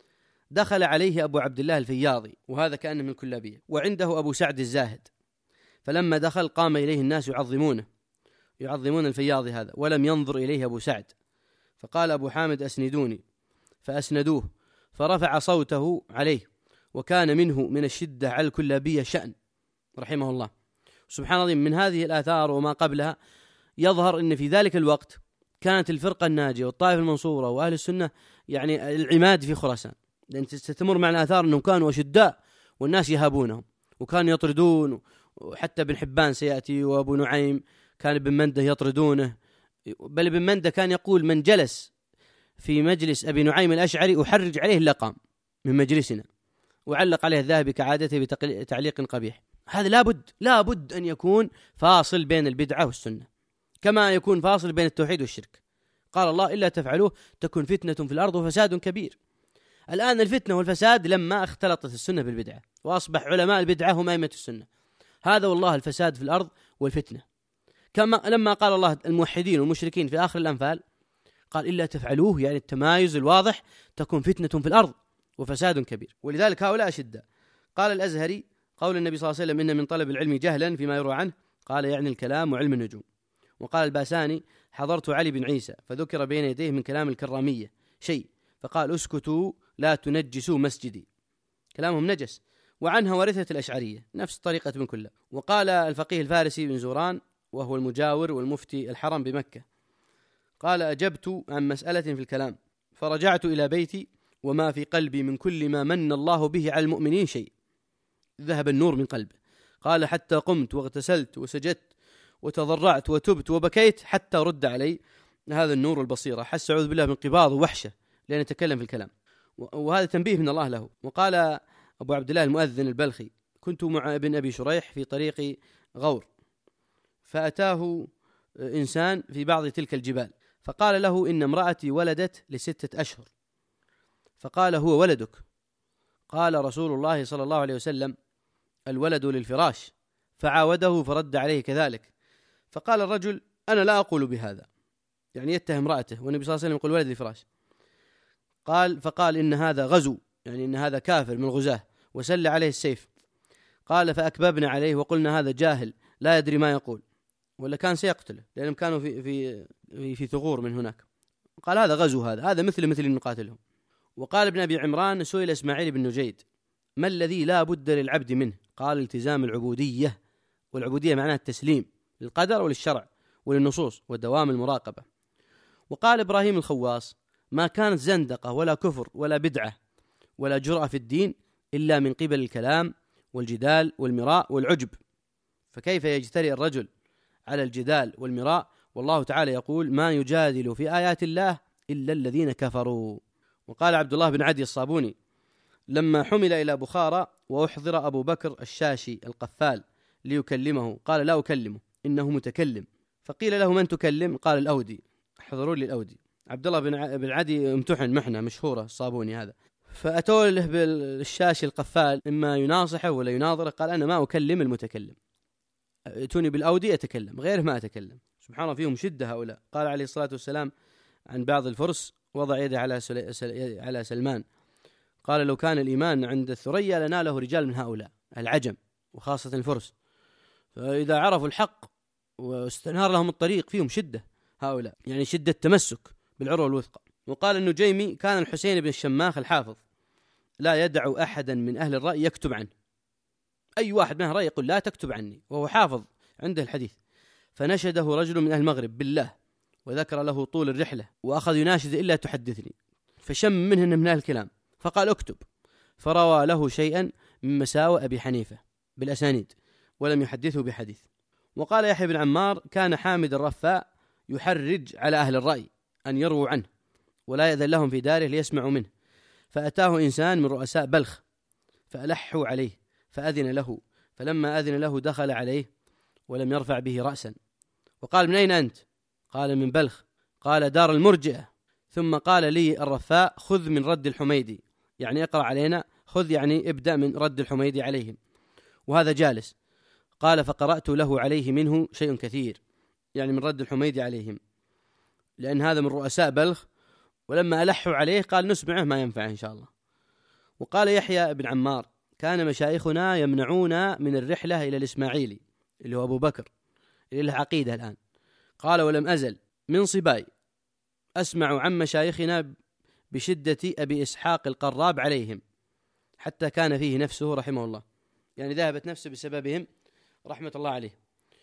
دخل عليه أبو عبد الله الفياضي، وهذا كأنه من الكلابية، وعنده أبو سعد الزاهد، فلما دخل قام إليه الناس يعظمونه يعظمون الفياضي هذا، ولم ينظر إليه أبو سعد، فقال أبو حامد أسندوني، فأسندوه، فرفع صوته عليه، وكان منه من الشدة على الكلابية شأن رحمه الله. سبحان الله، من هذه الآثار وما قبلها يظهر أن في ذلك الوقت كانت الفرقة الناجية والطائفة المنصورة وأهل السنة يعني العماد في خراسان، لأن ستمر مع الآثار أنهم كانوا أشداء والناس يهابونهم وكانوا يطردون، وحتى ابن حبان سيأتي وأبو نعيم كان ابن منده يطردونه، بل ابن منده كان يقول من جلس في مجلس أبي نعيم الأشعري أحرج عليه اللقام من مجلسنا، وعلق عليه الذهبي كعادته بتعليق قبيح. هذا لابد لابد أن يكون فاصل بين البدعة والسنة، كما يكون فاصل بين التوحيد والشرك. قال الله إلا تفعلوه تكون فتنة في الأرض وفساد كبير. الآن الفتنة والفساد لما اختلطت السنة بالبدعة، وأصبح علماء البدعة هم أئمة السنة، هذا والله الفساد في الأرض والفتنة. كما لما قال الله الموحدين والمشركين في آخر الأنفال قال إلا تفعلوه، يعني التمايز الواضح، تكون فتنة في الأرض وفساد كبير، ولذلك هؤلاء أشداء. قال الأزهري قول النبي صلى الله عليه وسلم إن من طلب العلم جهلا فيما يروى عنه، قال يعني الكلام وعلم النجوم. وقال الباساني حضرت علي بن عيسى فذكر بين يديه من كلام الكرامية شيء فقال اسكتوا لا تنجسوا مسجدي، كلامهم نجس. وعنها ورثة الأشعرية نفس طريقة ابن كلاب. وقال الفقيه الفارسي بن زوران وهو المجاور والمفتي الحرم بمكة، قال أجبت عن مسألة في الكلام فرجعت إلى بيتي وما في قلبي من كل ما من الله به على المؤمنين شيء، ذهب النور من قلبه. قال حتى قمت واغتسلت وسجدت وتضرعت وتبت وبكيت حتى رد علي هذا النور البصيرة، حس أعوذ بالله من قباض ووحشة لأن يتكلم في الكلام، وهذا تنبيه من الله له. وقال أبو عبد الله المؤذن البلخي كنت مع ابن أبي شريح في طريق غور، فأتاه إنسان في بعض تلك الجبال فقال له: إن امرأتي ولدت لستة أشهر. فقال: هو ولدك. قال رسول الله صلى الله عليه وسلم: الولد للفراش. فعاوده فرد عليه كذلك. فقال الرجل: أنا لا أقول بهذا، يعني يتهم امرأته، والنبي صلى الله عليه وسلم يقول ولد للفراش. قال فقال: إن هذا غزو، يعني إن هذا كافر من الغزاة، وسل عليه السيف. قال: فأكببنا عليه وقلنا: هذا جاهل لا يدري ما يقول، ولا كان سيقتله لأنهم كانوا في في في, في ثغور من هناك. قال: هذا غزو، هذا هذا مثل مثل نقاتلهم. وقال ابن أبي عمران: سئل إسماعيل بن نجيد: ما الذي لا بد للعبد منه؟ قال: التزام العبودية، والعبودية معناها التسليم للقدر وللشرع وللنصوص ودوام المراقبة. وقال إبراهيم الخواص: ما كانت زندقة ولا كفر ولا بدعة ولا جرأة في الدين إلا من قبل الكلام والجدال والمراء والعجب، فكيف يجترئ الرجل على الجدال والمراء والله تعالى يقول: ما يجادل في آيات الله إلا الذين كفروا. وقال عبد الله بن عدي الصابوني: لما حمل إلى بخارى وأحضر أبو بكر الشاشي القفال ليكلمه قال: لا أكلمه، إنه متكلم. فقيل له: من تكلم؟ قال: الأودي، احضروا لي الأودي. عبد الله بن عدي امتحن محنة مشهورة الصابوني هذا، فأتوا له بالشاشي القفال إما يناصحه ولا يناظره، قال: أنا ما أكلم المتكلم، ائتوني بالأودي أتكلم، غيره ما أتكلم. سبحان الله فيهم شدة هؤلاء. قال عليه الصلاة والسلام عن بعض الفرس: وضع يده على على سلمان، قال: لو كان الإيمان عند الثريا لناله رجال من هؤلاء العجم وخاصة الفرس، فإذا عرفوا الحق واستنار لهم الطريق فيهم شدة هؤلاء، يعني شدة تمسك بالعروة الوثقى. وقال النجيمي: كان الحسين بن الشماخ الحافظ لا يدع أحدا من أهل الرأي يكتب عنه، أي واحد من أهل الرأي يقول: لا تكتب عني، وهو حافظ عنده الحديث. فنشده رجل من أهل المغرب بالله، وذكر له طول الرحلة، وأخذ يناشد: إلا تحدثني. فشم منه من أهل الكلام، فقال: اكتب. فروى له شيئا من مساوئ أبي حنيفة بالأسانيد، ولم يحدثه بحديث. وقال يحيى بن عمار: كان حامد الرفاء يحرج على أهل الرأي أن يرووا عنه، ولا يأذن لهم في داره ليسمعوا منه. فأتاه إنسان من رؤساء بلخ فألحوا عليه فأذن له، فلما أذن له دخل عليه ولم يرفع به رأسا. وقال: من أين أنت؟ قال: من بلخ. قال: دار المرجئة. ثم قال لي الرفاء: خذ من رد الحميدي، يعني اقرأ علينا، خذ يعني ابدأ من رد الحميدي عليهم، وهذا جالس. قال: فقرأت له عليه منه شيء كثير، يعني من رد الحميدي عليهم، لأن هذا من رؤساء بلخ، ولما ألحوا عليه قال: نسمعه ما ينفع إن شاء الله. وقال يحيى بن عمار: كان مشايخنا يمنعونا من الرحلة إلى الإسماعيلي اللي هو أبو بكر اللي له عقيدة الآن. قال: ولم أزل من صباي أسمع عن مشايخنا بشدة أبي إسحاق القراب عليهم، حتى كان فيه نفسه رحمه الله، يعني ذهبت نفسه بسببهم رحمة الله عليه.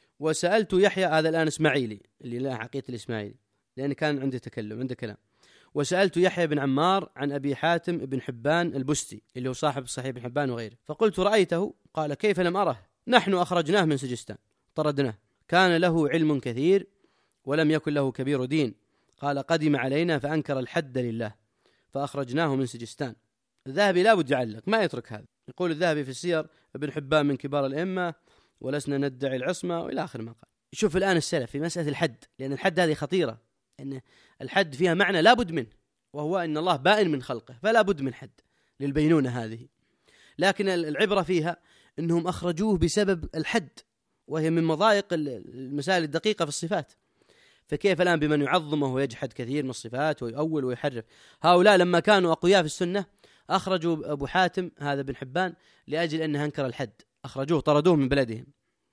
وسألت يحيى، هذا الآن إسماعيلي اللي له عقيدة الإسماعيلي، لأن كان عنده تكلم عنده كلام. وسألت يحيى بن عمار عن أبي حاتم بن حبان البستي اللي هو صاحب صحيح بن حبان وغيره، فقلت: رأيته؟ قال: كيف لم أره؟ نحن أخرجناه من سجستان، طردناه، كان له علم كثير ولم يكن له كبير دين. قال: قدم علينا فأنكر الحد لله فأخرجناه من سجستان. الذهبي لا بد يعلق، ما يترك هذا. يقول الذهبي في السير: ابن حبان من كبار الأئمة ولسنا ندعي العصمة، وإلى آخر ما قال. شوف الآن السلف في مسألة الحد، لأن الحد هذه خطيرة، إن الحد فيها معنى لا بد منه، وهو أن الله بائن من خلقه، فلا بد من حد للبينونة هذه. لكن العبرة فيها أنهم أخرجوه بسبب الحد، وهي من مضايق المسائل الدقيقة في الصفات. فكيف الآن بمن يعظمه ويجحد كثير من الصفات ويؤول ويحرف؟ هؤلاء لما كانوا أقوياء في السنة أخرجوا أبو حاتم هذا بن حبان لأجل أنه أنكر الحد، أخرجوه طردوه من بلدهم.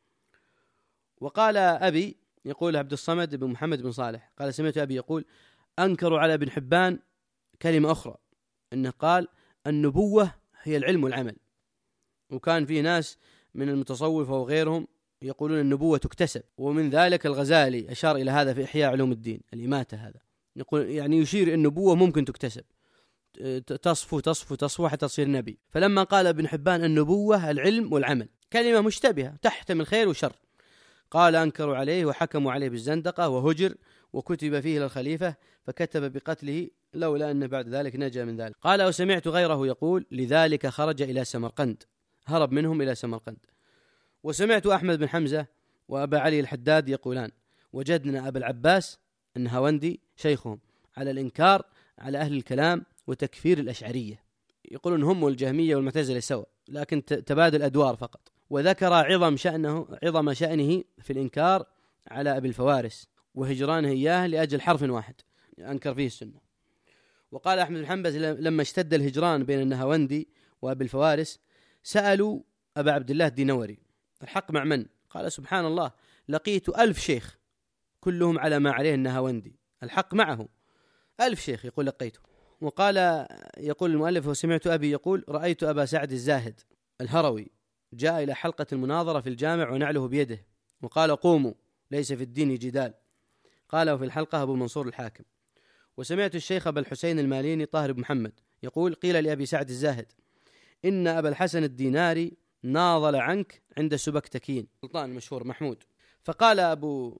وقال أبي، يقول عبد الصمد بن محمد بن صالح، قال: سمعت أبي يقول: أنكروا على ابن حبان كلمة أخرى، أنه قال: النبوة هي العلم والعمل. وكان في ناس من المتصوفة وغيرهم يقولون النبوة تكتسب، ومن ذلك الغزالي أشار إلى هذا في إحياء علوم الدين الإماتة، هذا يقول يعني يشير النبوة ممكن تكتسب، تصفو تصفو تصفو حتى تصير نبي. فلما قال ابن حبان النبوة العلم والعمل، كلمة مشتبهة تحتمل خير وشر، قال: أنكروا عليه وحكموا عليه بالزندقة وهجر، وكتب فيه للخليفة فكتب بقتله، لولا أن بعد ذلك نجا من ذلك. قال: وسمعت غيره يقول: لذلك خرج إلى سمرقند، هرب منهم إلى سمرقند. وسمعت أحمد بن حمزة وأبا علي الحداد يقولان: وجدنا أبا العباس النهاوندي شيخهم على الإنكار على أهل الكلام وتكفير الأشعرية. يقولون هم والجهمية والمعتزلة سوا، لكن تبادل أدوار فقط. وذكر عظم شأنه عظم شأنه في الإنكار على أبي الفوارس وهجرانه إياه لأجل حرف واحد أنكر فيه السنة. وقال أحمد بن حنبل لما اشتد الهجران بين النهاوندي وأبي الفوارس سألوا أبا عبد الله الدينوري الحق مع من؟ قال سبحان الله لقيت ألف شيخ كلهم على ما عليه النهاوندي، الحق معه ألف شيخ يقول لقيته. وقال يقول المؤلف وسمعت أبي يقول رأيت أبا سعد الزاهد الهروي جاء إلى حلقة المناظرة في الجامع ونعله بيده وقال قوموا ليس في الدين جدال. قال وفي الحلقة أبو منصور الحاكم. وسمعت الشيخ أبا الحسين الماليني طاهر بن محمد يقول قيل لأبي سعد الزاهد إن أبا الحسن الديناري ناضل عنك عند سبكتكين سلطان مشهور محمود. فقال أبو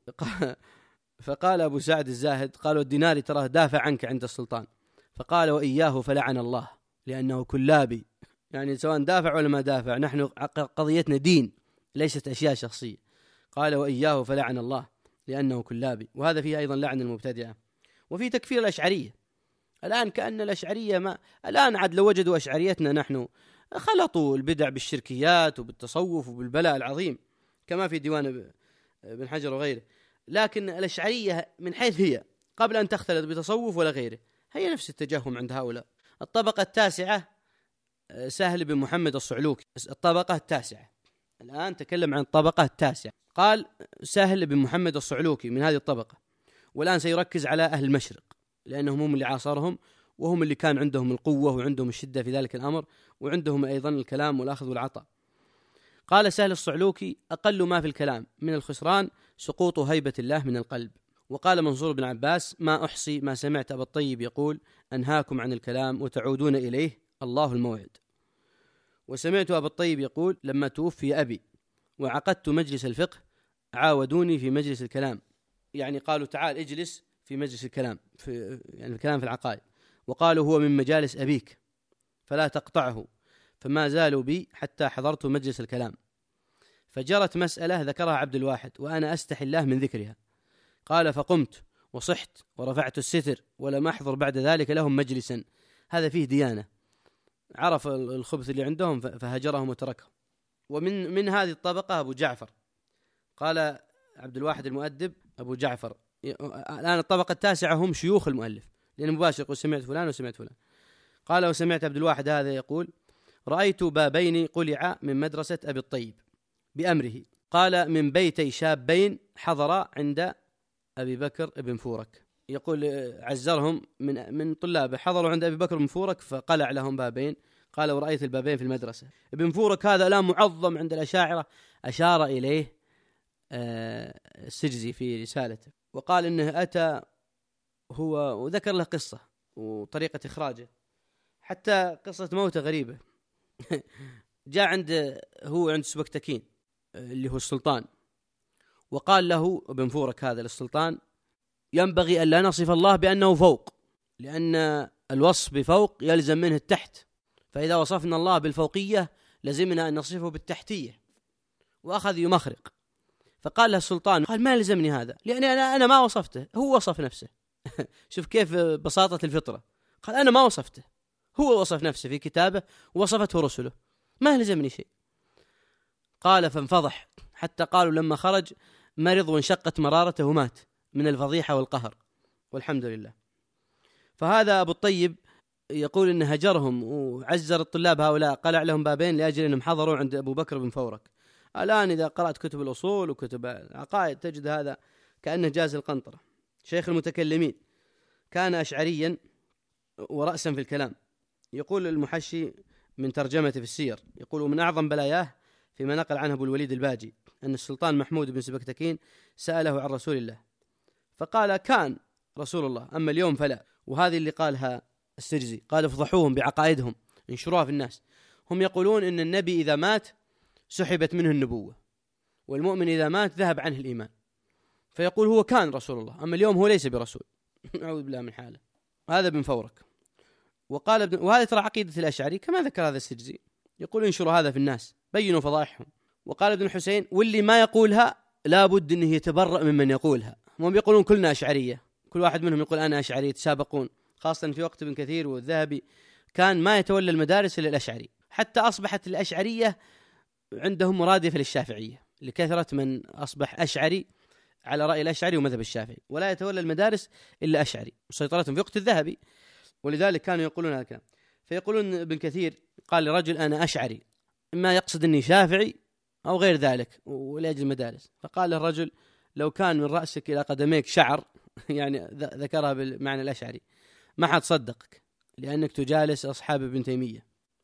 فقال أبو سعد الزاهد قالوا الديناري تراه دافع عنك عند السلطان. فقال وإياه فلعن الله لأنه كلابي، يعني سواء دافع ولا ما دافع نحن قضيتنا دين ليست أشياء شخصية. قال وإياه فلعن الله لأنه كلابي. وهذا فيه أيضا لعن المبتدعة. وفي تكفير الأشعرية الآن كأن الأشعرية ما الآن عاد لو وجدوا أشعريتنا نحن خلطوا البدع بالشركيات وبالتصوف وبالبلاء العظيم كما في ديوان ابن حجر وغيره. لكن الأشعرية من حيث هي قبل أن تختلط بتصوف ولا غيره هي نفس التجهم عند هؤلاء. الطبقة التاسعة سهل بن محمد الصعلوكي. الطبقة التاسعة الآن تكلم عن الطبقة التاسعة. قال سهل بن محمد الصعلوكي من هذه الطبقة، والآن سيركز على أهل المشرق لأنهم هم اللي عاصرهم وهم اللي كان عندهم القوة وعندهم الشدة في ذلك الأمر وعندهم أيضا الكلام والأخذ والعطاء. قال سهل الصعلوكي أقل ما في الكلام من الخسران سقوط هيبة الله من القلب. وقال منصور بن عباس ما أحصي ما سمعت أبا الطيب يقول أنهاكم عن الكلام وتعودون إليه الله الموعد. وسمعت أبا الطيب يقول لما توفي أبي وعقدت مجلس الفقه عاودوني في مجلس الكلام، يعني قالوا تعال اجلس في مجلس الكلام في يعني الكلام في العقائد، وقالوا هو من مجالس أبيك فلا تقطعه، فما زالوا بي حتى حضرت مجلس الكلام. فجرت مسألة ذكرها عبد الواحد وأنا أستحي الله من ذكرها. قال فقمت وصحت ورفعت الستر ولم أحضر بعد ذلك لهم مجلسا. هذا فيه ديانة، عرف الخبث اللي عندهم فهجرهم وتركهم. ومن من هذه الطبقة أبو جعفر. قال عبد الواحد المؤدب أبو جعفر. الآن الطبقة التاسعة هم شيوخ المؤلف لأن مباشر يقول سمعت فلان وسمعت فلان. قال وسمعت عبد الواحد هذا يقول رأيت بابين قلعا من مدرسة أبي الطيب بأمره. قال من بيتي شابين حضر عند أبي بكر بن فورك. يقول عزرهم من من طلابه حضروا عند أبي بكر بن فورك فقلع لهم بابين. قال ورأيت البابين في المدرسة. ابن فورك هذا لا معظم عند الأشاعرة أشار إليه السجزي في رسالته وقال إنه أتى هو وذكر له قصة وطريقة إخراجه حتى قصة موته غريبة. جاء عند هو عند سبكتكين اللي هو السلطان وقال له ابن فورك هذا للسلطان ينبغي أن لا نصف الله بأنه فوق لأن الوصف بفوق يلزم منه التحت، فإذا وصفنا الله بالفوقية لزمنا أن نصفه بالتحتية. وأخذ يمخرق. فقال له السلطان قال ما لزمني هذا لأن أنا أنا ما وصفته هو وصف نفسه. شوف كيف بساطة الفطرة. قال أنا ما وصفته هو وصف نفسه في كتابه ووصفته رسله ما لزمني شيء. قال فانفضح حتى قالوا لما خرج مرض وانشقت مرارته ومات من الفضيحة والقهر والحمد لله. فهذا أبو الطيب يقول إن هجرهم وعزر الطلاب هؤلاء قلع لهم بابين لأجل أنهم حضروا عند أبو بكر بن فورك. الآن إذا قرأت كتب الأصول وكتب العقائد تجد هذا كأنه جاز القنطرة. شيخ المتكلمين كان أشعريا ورأسا في الكلام. يقول المحشي من ترجمته في السير يقول ومن أعظم بلاياه فيما نقل عنه أبو الوليد الباجي أن السلطان محمود بن سبكتكين سأله عن رسول الله فقال كان رسول الله أما اليوم فلا. وهذه اللي قالها السرزي قال افضحوهم بعقائدهم انشروها في الناس. هم يقولون إن النبي إذا مات سحبت منه النبوة والمؤمن إذا مات ذهب عنه الإيمان، فيقول هو كان رسول الله أما اليوم هو ليس برسول. أعوذ بالله من حاله. هذا بن فورك. وقال ابن وهذا ترى عقيدة الأشعري كما ذكر هذا السرزي يقول انشروا هذا في الناس بينوا فضائحهم. وقال ابن الحسين واللي ما يقولها لا بد أنه يتبرأ ممن يقولها. هم يقولون كلنا أشعرية كل واحد منهم يقول أنا أشعري، يتسابقون، خاصة في وقت ابن كثير والذهبي كان ما يتولى المدارس إلا الأشعري، حتى أصبحت الأشعرية عندهم مرادفة للشافعية لكثرة من أصبح أشعري على رأي الأشعري ومذهب الشافعي، ولا يتولى المدارس إلا أشعري، مسيطرتهم في وقت الذهبي، ولذلك كانوا يقولون هذا الكلام. فيقولون ابن كثير قال لرجل أنا أشعري، إما يقصد أني شافعي أو غير ذلك ولأجل المدارس. فقال الرجل لو كان من رأسك إلى قدميك شعر يعني ذكرها بالمعنى الأشعري ما حد صدقك، لأنك تجالس أصحاب ابن تيمية.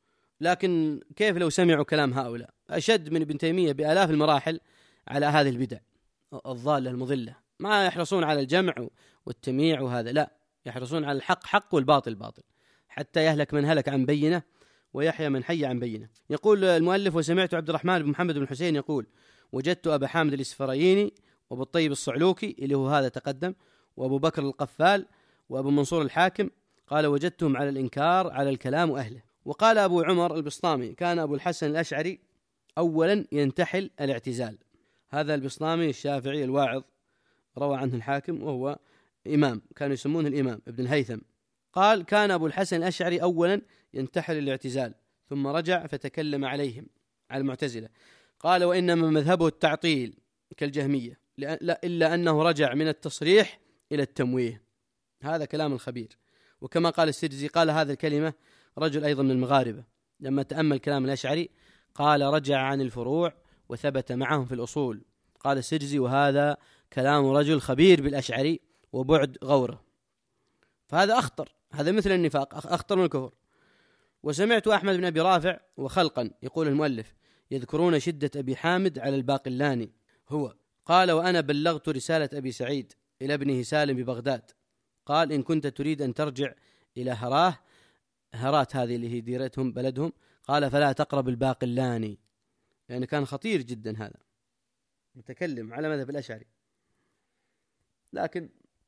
لكن كيف لو سمعوا كلام هؤلاء أشد من ابن تيمية بآلاف المراحل على هذه البدع الضالة المضلة؟ ما يحرصون على الجمع والتمييع وهذا، لا، يحرصون على الحق حق والباطل باطل، حتى يهلك من هلك عن بينة ويحيى من حي عن بينة. يقول المؤلف وسمعت عبد الرحمن بن محمد بن حسين يقول وجدت أبا حامد الإسفرايني وأبو الطيب الصعلوكي اللي هو هذا تقدم، وأبو بكر القفال، وأبو منصور الحاكم، قال وجدتهم على الإنكار على الكلام وأهله. وقال أبو عمر البسطامي كان أبو الحسن الأشعري أولا ينتحل الاعتزال. هذا البسطامي الشافعي الواعظ روى عنه الحاكم وهو إمام، كانوا يسمونه الإمام ابن الهيثم. قال كان أبو الحسن الأشعري أولا ينتحل الاعتزال ثم رجع فتكلم عليهم على المعتزلة. قال وإنما مذهبه التعطيل كالجهمية، لا إلا أنه رجع من التصريح إلى التمويه. هذا كلام الخبير. وكما قال السجزي قال هذا الكلمة رجل أيضا من المغاربة لما تأمل كلام الأشعري قال رجع عن الفروع وثبت معهم في الأصول. قال السجزي وهذا كلام رجل خبير بالأشعري وبعد غوره. فهذا أخطر، هذا مثل النفاق، أخطر من الكفر. وسمعت أحمد بن أبي رافع وخلقا يقول المؤلف يذكرون شدة أبي حامد على الباقلاني هو قال وأنا بلغت رسالة أبي سعيد إلى ابنه سالم ببغداد، قال إن كنت تريد أن ترجع إلى هراه، هرات هذه اللي هي ديرتهم بلدهم، قال فلا تقرب الباقلاني، لأنه يعني كان خطير جدا، هذا متكلم على مذهب الأشعري. لكن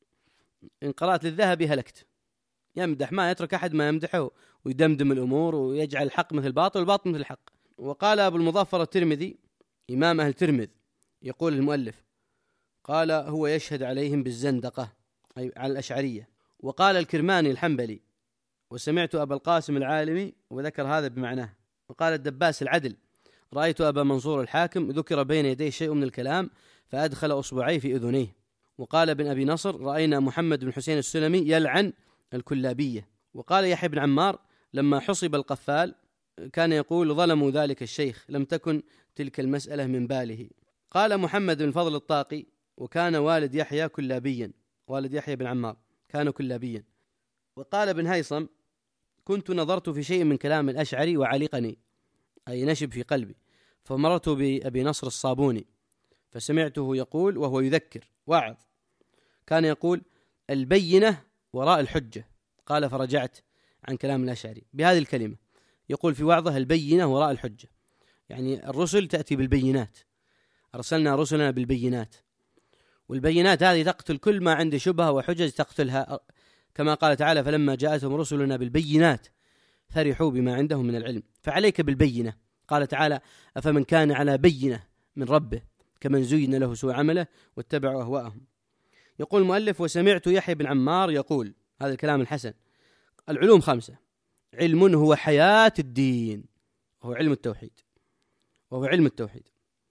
إن قرأت للذهبي هلكت، يمدح ما يترك أحد ما يمدحه ويدمدم الأمور ويجعل الحق مثل الباطل والباطل مثل الحق. وقال أبو المظفر الترمذي إمام أهل ترمذ يقول المؤلف قال هو يشهد عليهم بالزندقة أي على الأشعرية. وقال الكرماني الحنبلي وسمعت أبا القاسم العالمي وذكر هذا بمعناه. وقال الدباس العدل رأيت أبا منصور الحاكم ذكر بين يديه شيء من الكلام فأدخل أصبعيه في أذنيه. وقال ابن أبي نصر رأينا محمد بن حسين السلمي يلعن الكلابية. وقال يحيى بن عمار لما حصب القفال كان يقول ظلموا ذلك الشيخ، لم تكن تلك المسألة من باله. قال محمد بن فضل الطاقي وكان والد يحيى كلابيا، والد يحيى بن عمار كان كلابيا. وقال ابن هيثم كنت نظرت في شيء من كلام الأشعري وعلقني أي نشب في قلبي، فمررت بأبي نصر الصابوني فسمعته يقول وهو يذكر واعظ كان يقول البينة وراء الحجة، قال فرجعت عن كلام الأشعري بهذه الكلمة، يقول في وعظه البينة وراء الحجة، يعني الرسل تأتي بالبينات، أرسلنا رسلنا بالبينات، والبينات هذه تقتل كل ما عنده شبهة وحجج تقتلها، كما قال تعالى فلما جاءتهم رسلنا بالبينات فرحوا بما عندهم من العلم. فعليك بالبينة. قال تعالى أفمن كان على بينة من ربه كمن زين له سوء عمله واتبعوا أهواءهم. يقول المؤلف وسمعت يحيى بن عمار يقول هذا الكلام الحسن العلوم خمسة، علم هو حياة الدين وهو علم التوحيد وهو علم التوحيد،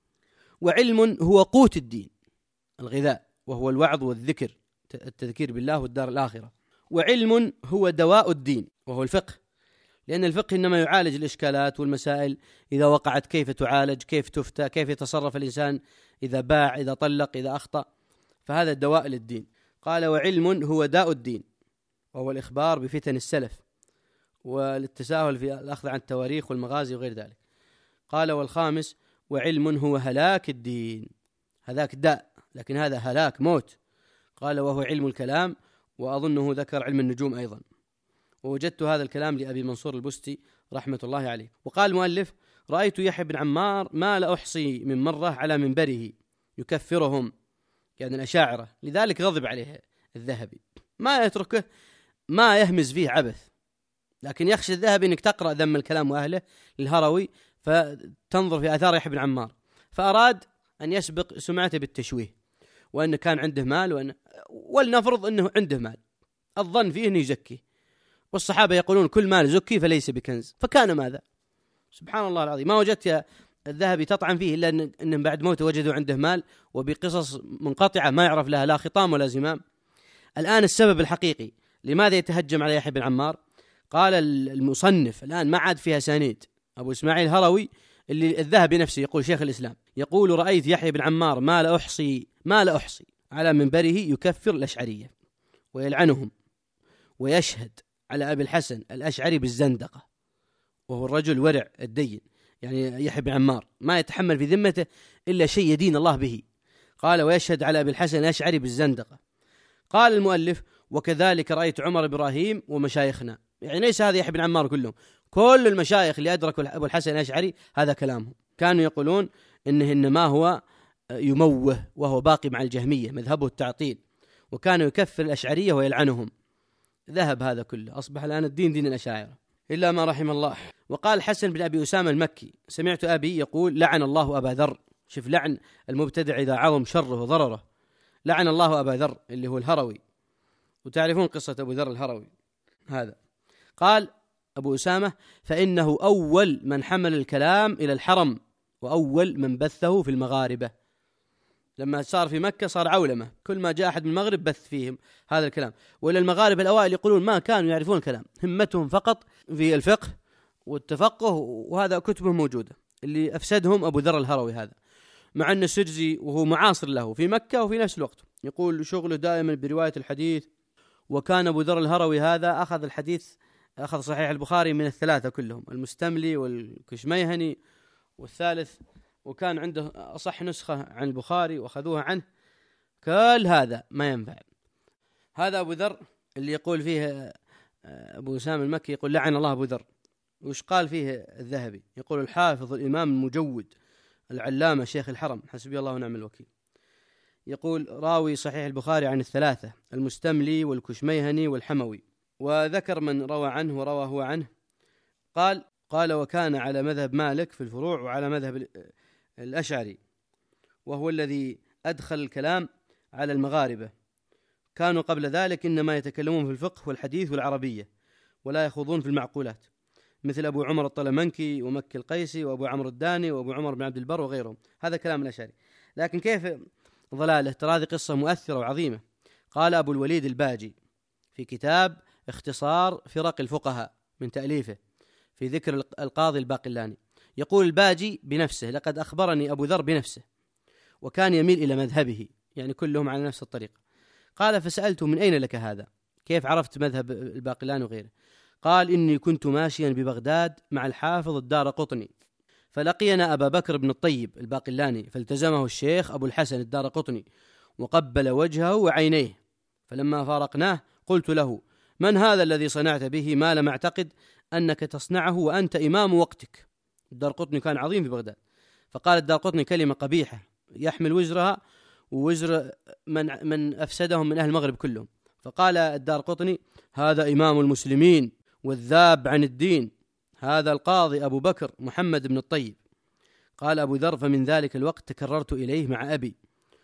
وعلم هو قوت الدين الغذاء وهو الوعظ والذكر التذكير بالله والدار الآخرة، وعلم هو دواء الدين وهو الفقه، لأن الفقه إنما يعالج الإشكالات والمسائل إذا وقعت كيف تعالج، كيف تفتى، كيف يتصرف الإنسان إذا باع، إذا طلق، إذا أخطأ، فهذا الدواء للدين. قال وعلم هو داء الدين وهو الإخبار بفتن السلف والتساهل في الأخذ عن التواريخ والمغازي وغير ذلك. قال والخامس وعلم هو هلاك الدين، هذاك داء لكن هذا هلاك موت. قال وهو علم الكلام، وأظنه ذكر علم النجوم أيضا. ووجدت هذا الكلام لأبي منصور البستي رحمة الله عليه. وقال المؤلف رأيت يحيى بن عمار ما لا أحصي من مرة على منبره يكفرهم يعني الأشاعرة، لذلك غضب عليه الذهبي، ما يتركه ما يهمز فيه عبث، لكن يخشى الذهبي أنك تقرأ ذم الكلام وأهله للهروي فتنظر في آثار يحيى بن عمار، فأراد أن يسبق سمعته بالتشويه. وأن كان عنده مال، وأن ولنفرض أنه عنده مال، الظن فيه أنه يزكي، والصحابة يقولون كل مال زكي فليس بكنز، فكان ماذا؟ سبحان الله العظيم، ما وجدت يا الذهبي تطعن فيه إلا أن أنهم بعد موته وجدوا عنده مال، وبقصص منقطعة ما يعرف لها لا خطام ولا زمام. الآن السبب الحقيقي لماذا يتهجم على يحيى بن عمار؟ قال المصنف الآن ما عاد فيها سانيد، أبو إسماعيل الهروي اللي الذهبي نفسه يقول شيخ الإسلام يقول رأيت يحيى بن عمار ما لا أحصي ما لا أحصي على منبره يكفر الأشعرية ويلعنهم، ويشهد على أبي الحسن الأشعري بالزندقة، وهو الرجل ورع الدين، يعني يحيى بن عمار ما يتحمل في ذمته إلا شيء يدين الله به. قال ويشهد على أبي الحسن الأشعري بالزندقة. قال المؤلف وكذلك رأيت عمر إبراهيم ومشايخنا، يعني ليس هذا يحيى بن عمار كلهم، كل المشايخ اللي أدركوا أبو الحسن الأشعري هذا كلامهم، كانوا يقولون إنه إنما هو يموه وهو باقي مع الجهمية مذهبه التعطيل، وكانوا يكفر الأشعرية ويلعنهم. ذهب هذا كله، أصبح الآن الدين دين الأشاعرة إلا ما رحم الله. وقال حسن بن أبي أسامة المكي سمعت أبي يقول لعن الله أبا ذر، شوف لعن المبتدع إذا عظم شره وضرره، لعن الله أبا ذر اللي هو الهروي، وتعرفون قصة أبو ذر الهروي هذا. قال أبو أسامة فإنه أول من حمل الكلام إلى الحرم، وأول من بثه في المغاربة. لما صار في مكة صار عولمة، كل ما جاء أحد من المغرب بث فيهم هذا الكلام. وإلى المغاربة الأوائل يقولون ما كانوا يعرفون الكلام، همتهم فقط في الفقه والتفقه، وهذا كتبهم موجودة. اللي أفسدهم أبو ذر الهروي هذا، مع أن السجزي وهو معاصر له في مكة وفي نفس الوقت يقول شغله دائما برواية الحديث. وكان أبو ذر الهروي هذا أخذ الحديث، أخذ صحيح البخاري من الثلاثة كلهم، المستملي والكشميهني والثالث، وكان عنده أصح نسخة عن البخاري وأخذوها عنه. كل هذا ما ينفع. هذا أبو ذر اللي يقول فيه أبو أسامة المكي يقول لعن الله أبو ذر. وش قال فيه الذهبي؟ يقول الحافظ الإمام المجود العلامة شيخ الحرم حسبي الله ونعم الوكيل، يقول راوي صحيح البخاري عن الثلاثة المستملي والكشميهني والحموي، وذكر من روى عنه وروى هو عنه. قال قال وكان على مذهب مالك في الفروع وعلى مذهب الأشعري، وهو الذي أدخل الكلام على المغاربة. كانوا قبل ذلك إنما يتكلمون في الفقه والحديث والعربية، ولا يخوضون في المعقولات، مثل أبو عمر الطلمنكي ومكي القيسي وأبو عمرو الداني وأبو عمر بن عبد البر وغيرهم. هذا كلام الأشعري. لكن كيف ضلاله؟ ترى هذه قصة مؤثرة وعظيمة. قال أبو الوليد الباجي في كتاب اختصار فرق الفقهاء من تأليفه في ذكر القاضي الباقلاني، يقول الباجي بنفسه لقد أخبرني أبو ذر بنفسه، وكان يميل إلى مذهبه، يعني كلهم على نفس الطريقة. قال فسألته من أين لك هذا؟ كيف عرفت مذهب الباقلاني وغيره؟ قال إني كنت ماشيا ببغداد مع الحافظ الدارقطني، فلقينا أبا بكر بن الطيب الباقلاني، فالتزمه الشيخ أبو الحسن الدارقطني وقبل وجهه وعينيه، فلما فارقناه قلت له من هذا الذي صنعت به ما لم أعتقد أنك تصنعه وأنت إمام وقتك؟ الدارقطني كان عظيم في بغداد. فقال الدارقطني كلمة قبيحة يحمل وزرها ووزر من, من أفسدهم من أهل المغرب كلهم. فقال الدارقطني هذا إمام المسلمين والذاب عن الدين، هذا القاضي أبو بكر محمد بن الطيب. قال أبو ذر فمن ذلك الوقت تكررت إليه مع أبي،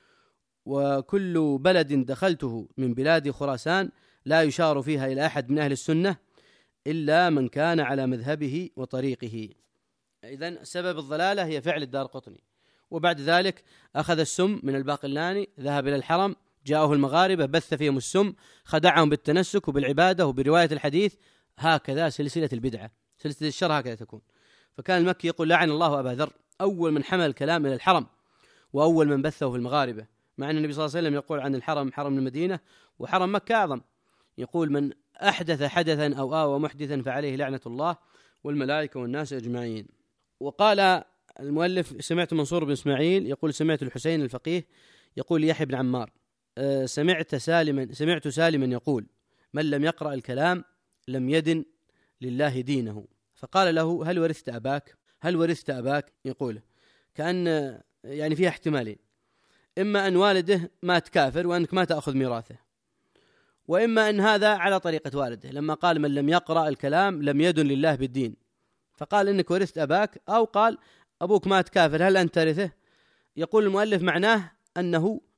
وكل بلد دخلته من بلاد خراسان لا يشار فيها إلى أحد من أهل السنة إلا من كان على مذهبه وطريقه. إذن سبب الضلالة هي فعل الدارقطني. وبعد ذلك أخذ السم من الباقلاني، ذهب إلى الحرم، جاءه المغاربة بث فيهم السم، خدعهم بالتنسك وبالعبادة وبرواية الحديث. هكذا سلسلة البدعة، سلسلة الشر هكذا تكون. فكان المكي يقول لعن الله أبا ذر، أول من حمل الكلام إلى الحرم وأول من بثه في المغاربة، مع أن النبي صلى الله عليه وسلم يقول عن الحرم حرم المدينة وحرم مكة أعظم، يقول من أحدث حدثا أو آوى محدثا فعليه لعنة الله والملائكة والناس أجمعين. وقال المؤلف سمعت منصور بن إسماعيل يقول سمعت الحسين الفقيه يقول يحيى بن عمار سمعت سالما سمعت سالما يقول من لم يقرأ الكلام لم يدن لله دينه. فقال له هل ورثت أباك؟ هل ورثت أباك؟ يقول كأن يعني فيها احتمالين، إما أن والده مات كافر وأنك ما تأخذ ميراثه، وإما أن هذا على طريقة والده لما قال من لم يقرأ الكلام لم يدن لله بالدين، فقال إنك ورثت أباك، أو قال أبوك مات كافر هل أنت ترثه؟ يقول المؤلف معناه أنه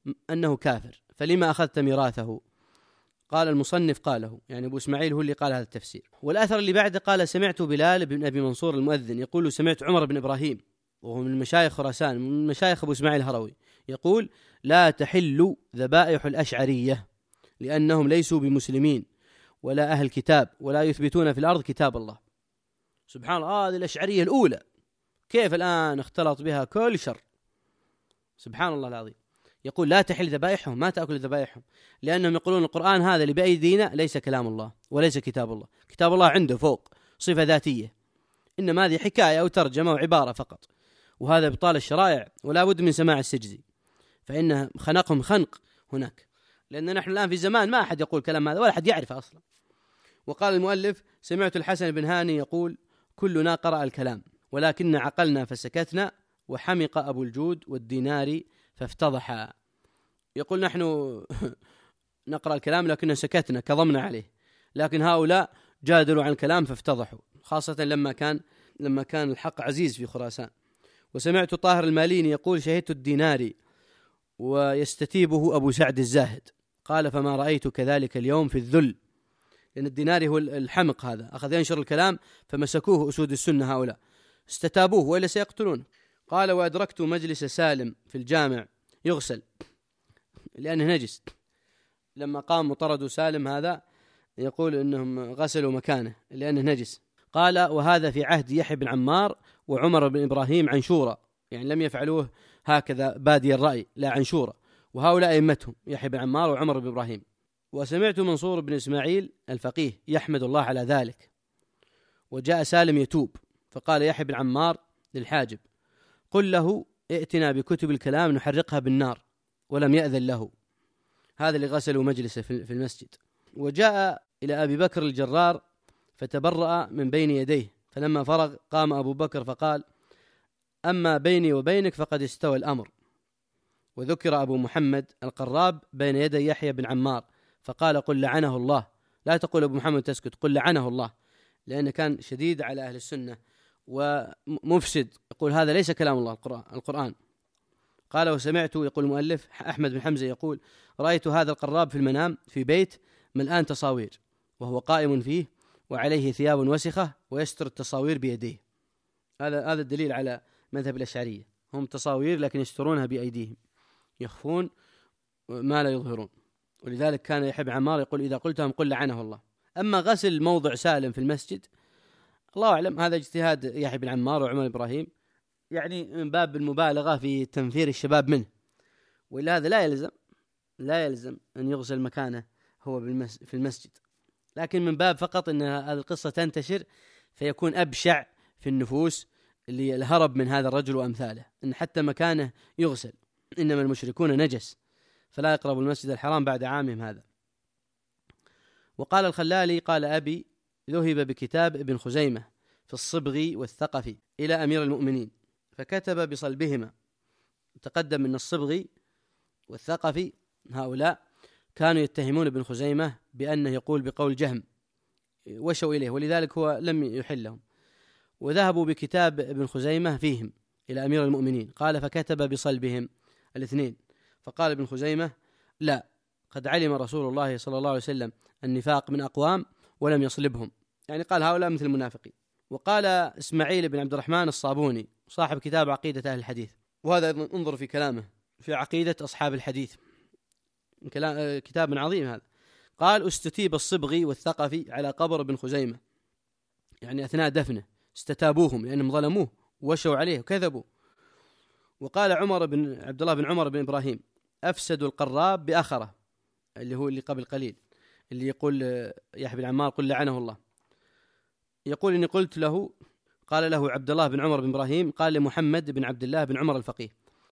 أنه كافر، فلما أخذت ميراثه؟ قال المصنف قاله، يعني أبو إسماعيل هو اللي قال هذا التفسير. والأثر اللي بعده قال سمعت بلال بن أبي منصور المؤذن يقول سمعت عمر بن إبراهيم وهو من مشايخ خراسان من مشايخ أبو إسماعيل الهروي يقول لا تحل ذبائح الأشعرية لأنهم ليسوا بمسلمين ولا أهل كتاب ولا يثبتون في الأرض كتاب الله. سبحان الله، هذه الأشعرية الأولى كيف الآن اختلط بها كل شر، سبحان الله العظيم. يقول لا تحل ذبائحهم، ما تأكل ذبائحهم، لأنهم يقولون القرآن هذا اللي بأيدينا ليس كلام الله وليس كتاب الله، كتاب الله عنده فوق صفة ذاتية، إنما هذه حكاية أو ترجمة وعبارة فقط، وهذا إبطال الشرائع ولا بد من سماع السجزي، فإن خنقهم خنق هناك، لأن نحن الآن في زمان ما أحد يقول كلام هذا ولا أحد يعرفه أصلا. وقال المؤلف سمعت الحسن بن هاني يقول كلنا قرأ الكلام ولكن عقلنا فسكتنا وحمق أبو الجود والديناري فافتضحا. يقول نحن نقرأ الكلام لكن سكتنا كظمنا عليه، لكن هؤلاء جادلوا عن الكلام فافتضحوا، خاصة لما كان لما كان الحق عزيز في خراسان. وسمعت طاهر الماليني يقول شهدت الديناري ويستتيبه أبو سعد الزاهد قال فما رأيت كذلك اليوم في الذل، لأن الديناري هو الحمق هذا أخذ ينشر الكلام فمسكوه أسود السنة هؤلاء استتابوه وإلا سيقتلون. قال وأدركت مجلس سالم في الجامع يغسل لأنه نجس، لما قام وطردوا سالم هذا يقول إنهم غسلوا مكانه لأنه نجس. قال وهذا في عهد يحيى بن عمار وعمر بن إبراهيم عن شورى، يعني لم يفعلوه هكذا بادي الرأي، لا عن شورى، وهؤلاء أئمتهم يحيى بن عمار وعمر بن إبراهيم. وسمعت منصور بن إسماعيل الفقيه يحمد الله على ذلك. وجاء سالم يتوب فقال يحيى بن عمار للحاجب قل له ائتنا بكتب الكلام نحرقها بالنار، ولم يأذن له، هذا اللي غسلوا مجلسه في المسجد. وجاء إلى أبي بكر الجرار فتبرأ من بين يديه، فلما فرغ قام أبو بكر فقال أما بيني وبينك فقد استوى الأمر. وذكر أبو محمد القراب بين يدي يحيى بن عمار فقال قل لعنه الله، لا تقول أبو محمد تسكت، قل لعنه الله، لأنه كان شديد على أهل السنة ومفسد، يقول هذا ليس كلام الله القرآن. قال وسمعت يقول المؤلف أحمد بن حمزة يقول رأيت هذا القراب في المنام في بيت ملآن تصاوير وهو قائم فيه وعليه ثياب وسخة ويستر التصاوير بيديه. هذا هذا الدليل على مذهب الأشعرية، هم تصاوير لكن يسترونها بأيديهم، يخفون ما لا يظهرون. ولذلك كان يحيى بن عمار يقول إذا قلتهم قل لعنه الله. أما غسل موضع سالم في المسجد الله أعلم، هذا اجتهاد يحيى بن عمار وعمر إبراهيم، يعني من باب المبالغة في تنفير الشباب منه، وإلا هذا لا يلزم لا يلزم أن يغسل مكانه هو في المسجد، لكن من باب فقط أن هذه القصة تنتشر فيكون أبشع في النفوس اللي الهرب من هذا الرجل وأمثاله، أن حتى مكانه يغسل. إنما المشركون نجس فلا يقربوا المسجد الحرام بعد عامهم هذا. وقال الخلالي قال أبي ذهب بكتاب ابن خزيمة في الصبغ والثقفي إلى أمير المؤمنين فكتب بصلبهما. تقدم من الصبغ والثقفي هؤلاء كانوا يتهمون ابن خزيمة بأنه يقول بقول جهم وشوا إليه، ولذلك هو لم يحلهم، وذهبوا بكتاب ابن خزيمة فيهم إلى أمير المؤمنين قال فكتب بصلبهم الاثنين. فقال ابن خزيمة لا، قد علم رسول الله صلى الله عليه وسلم النفاق من أقوام ولم يصلبهم، يعني قال هؤلاء مثل المنافقين. وقال إسماعيل بن عبد الرحمن الصابوني صاحب كتاب عقيدة أهل الحديث، وهذا انظر في كلامه في عقيدة أصحاب الحديث، كتاب عظيم هذا، قال استتيب الصبغي والثقفي على قبر ابن خزيمة، يعني أثناء دفنه استتابوهم لأنهم ظلموه وشوا عليه وكذبوا. وقال عمر بن عبد الله بن عمر بن إبراهيم أفسدوا القراب بأخره، اللي هو اللي قبل قليل اللي يقول يحيى بن عمار قل لعنه الله، يقول إني قلت له، قال له عبد الله بن عمر بن إبراهيم قال لمحمد بن عبد الله بن عمر الفقيه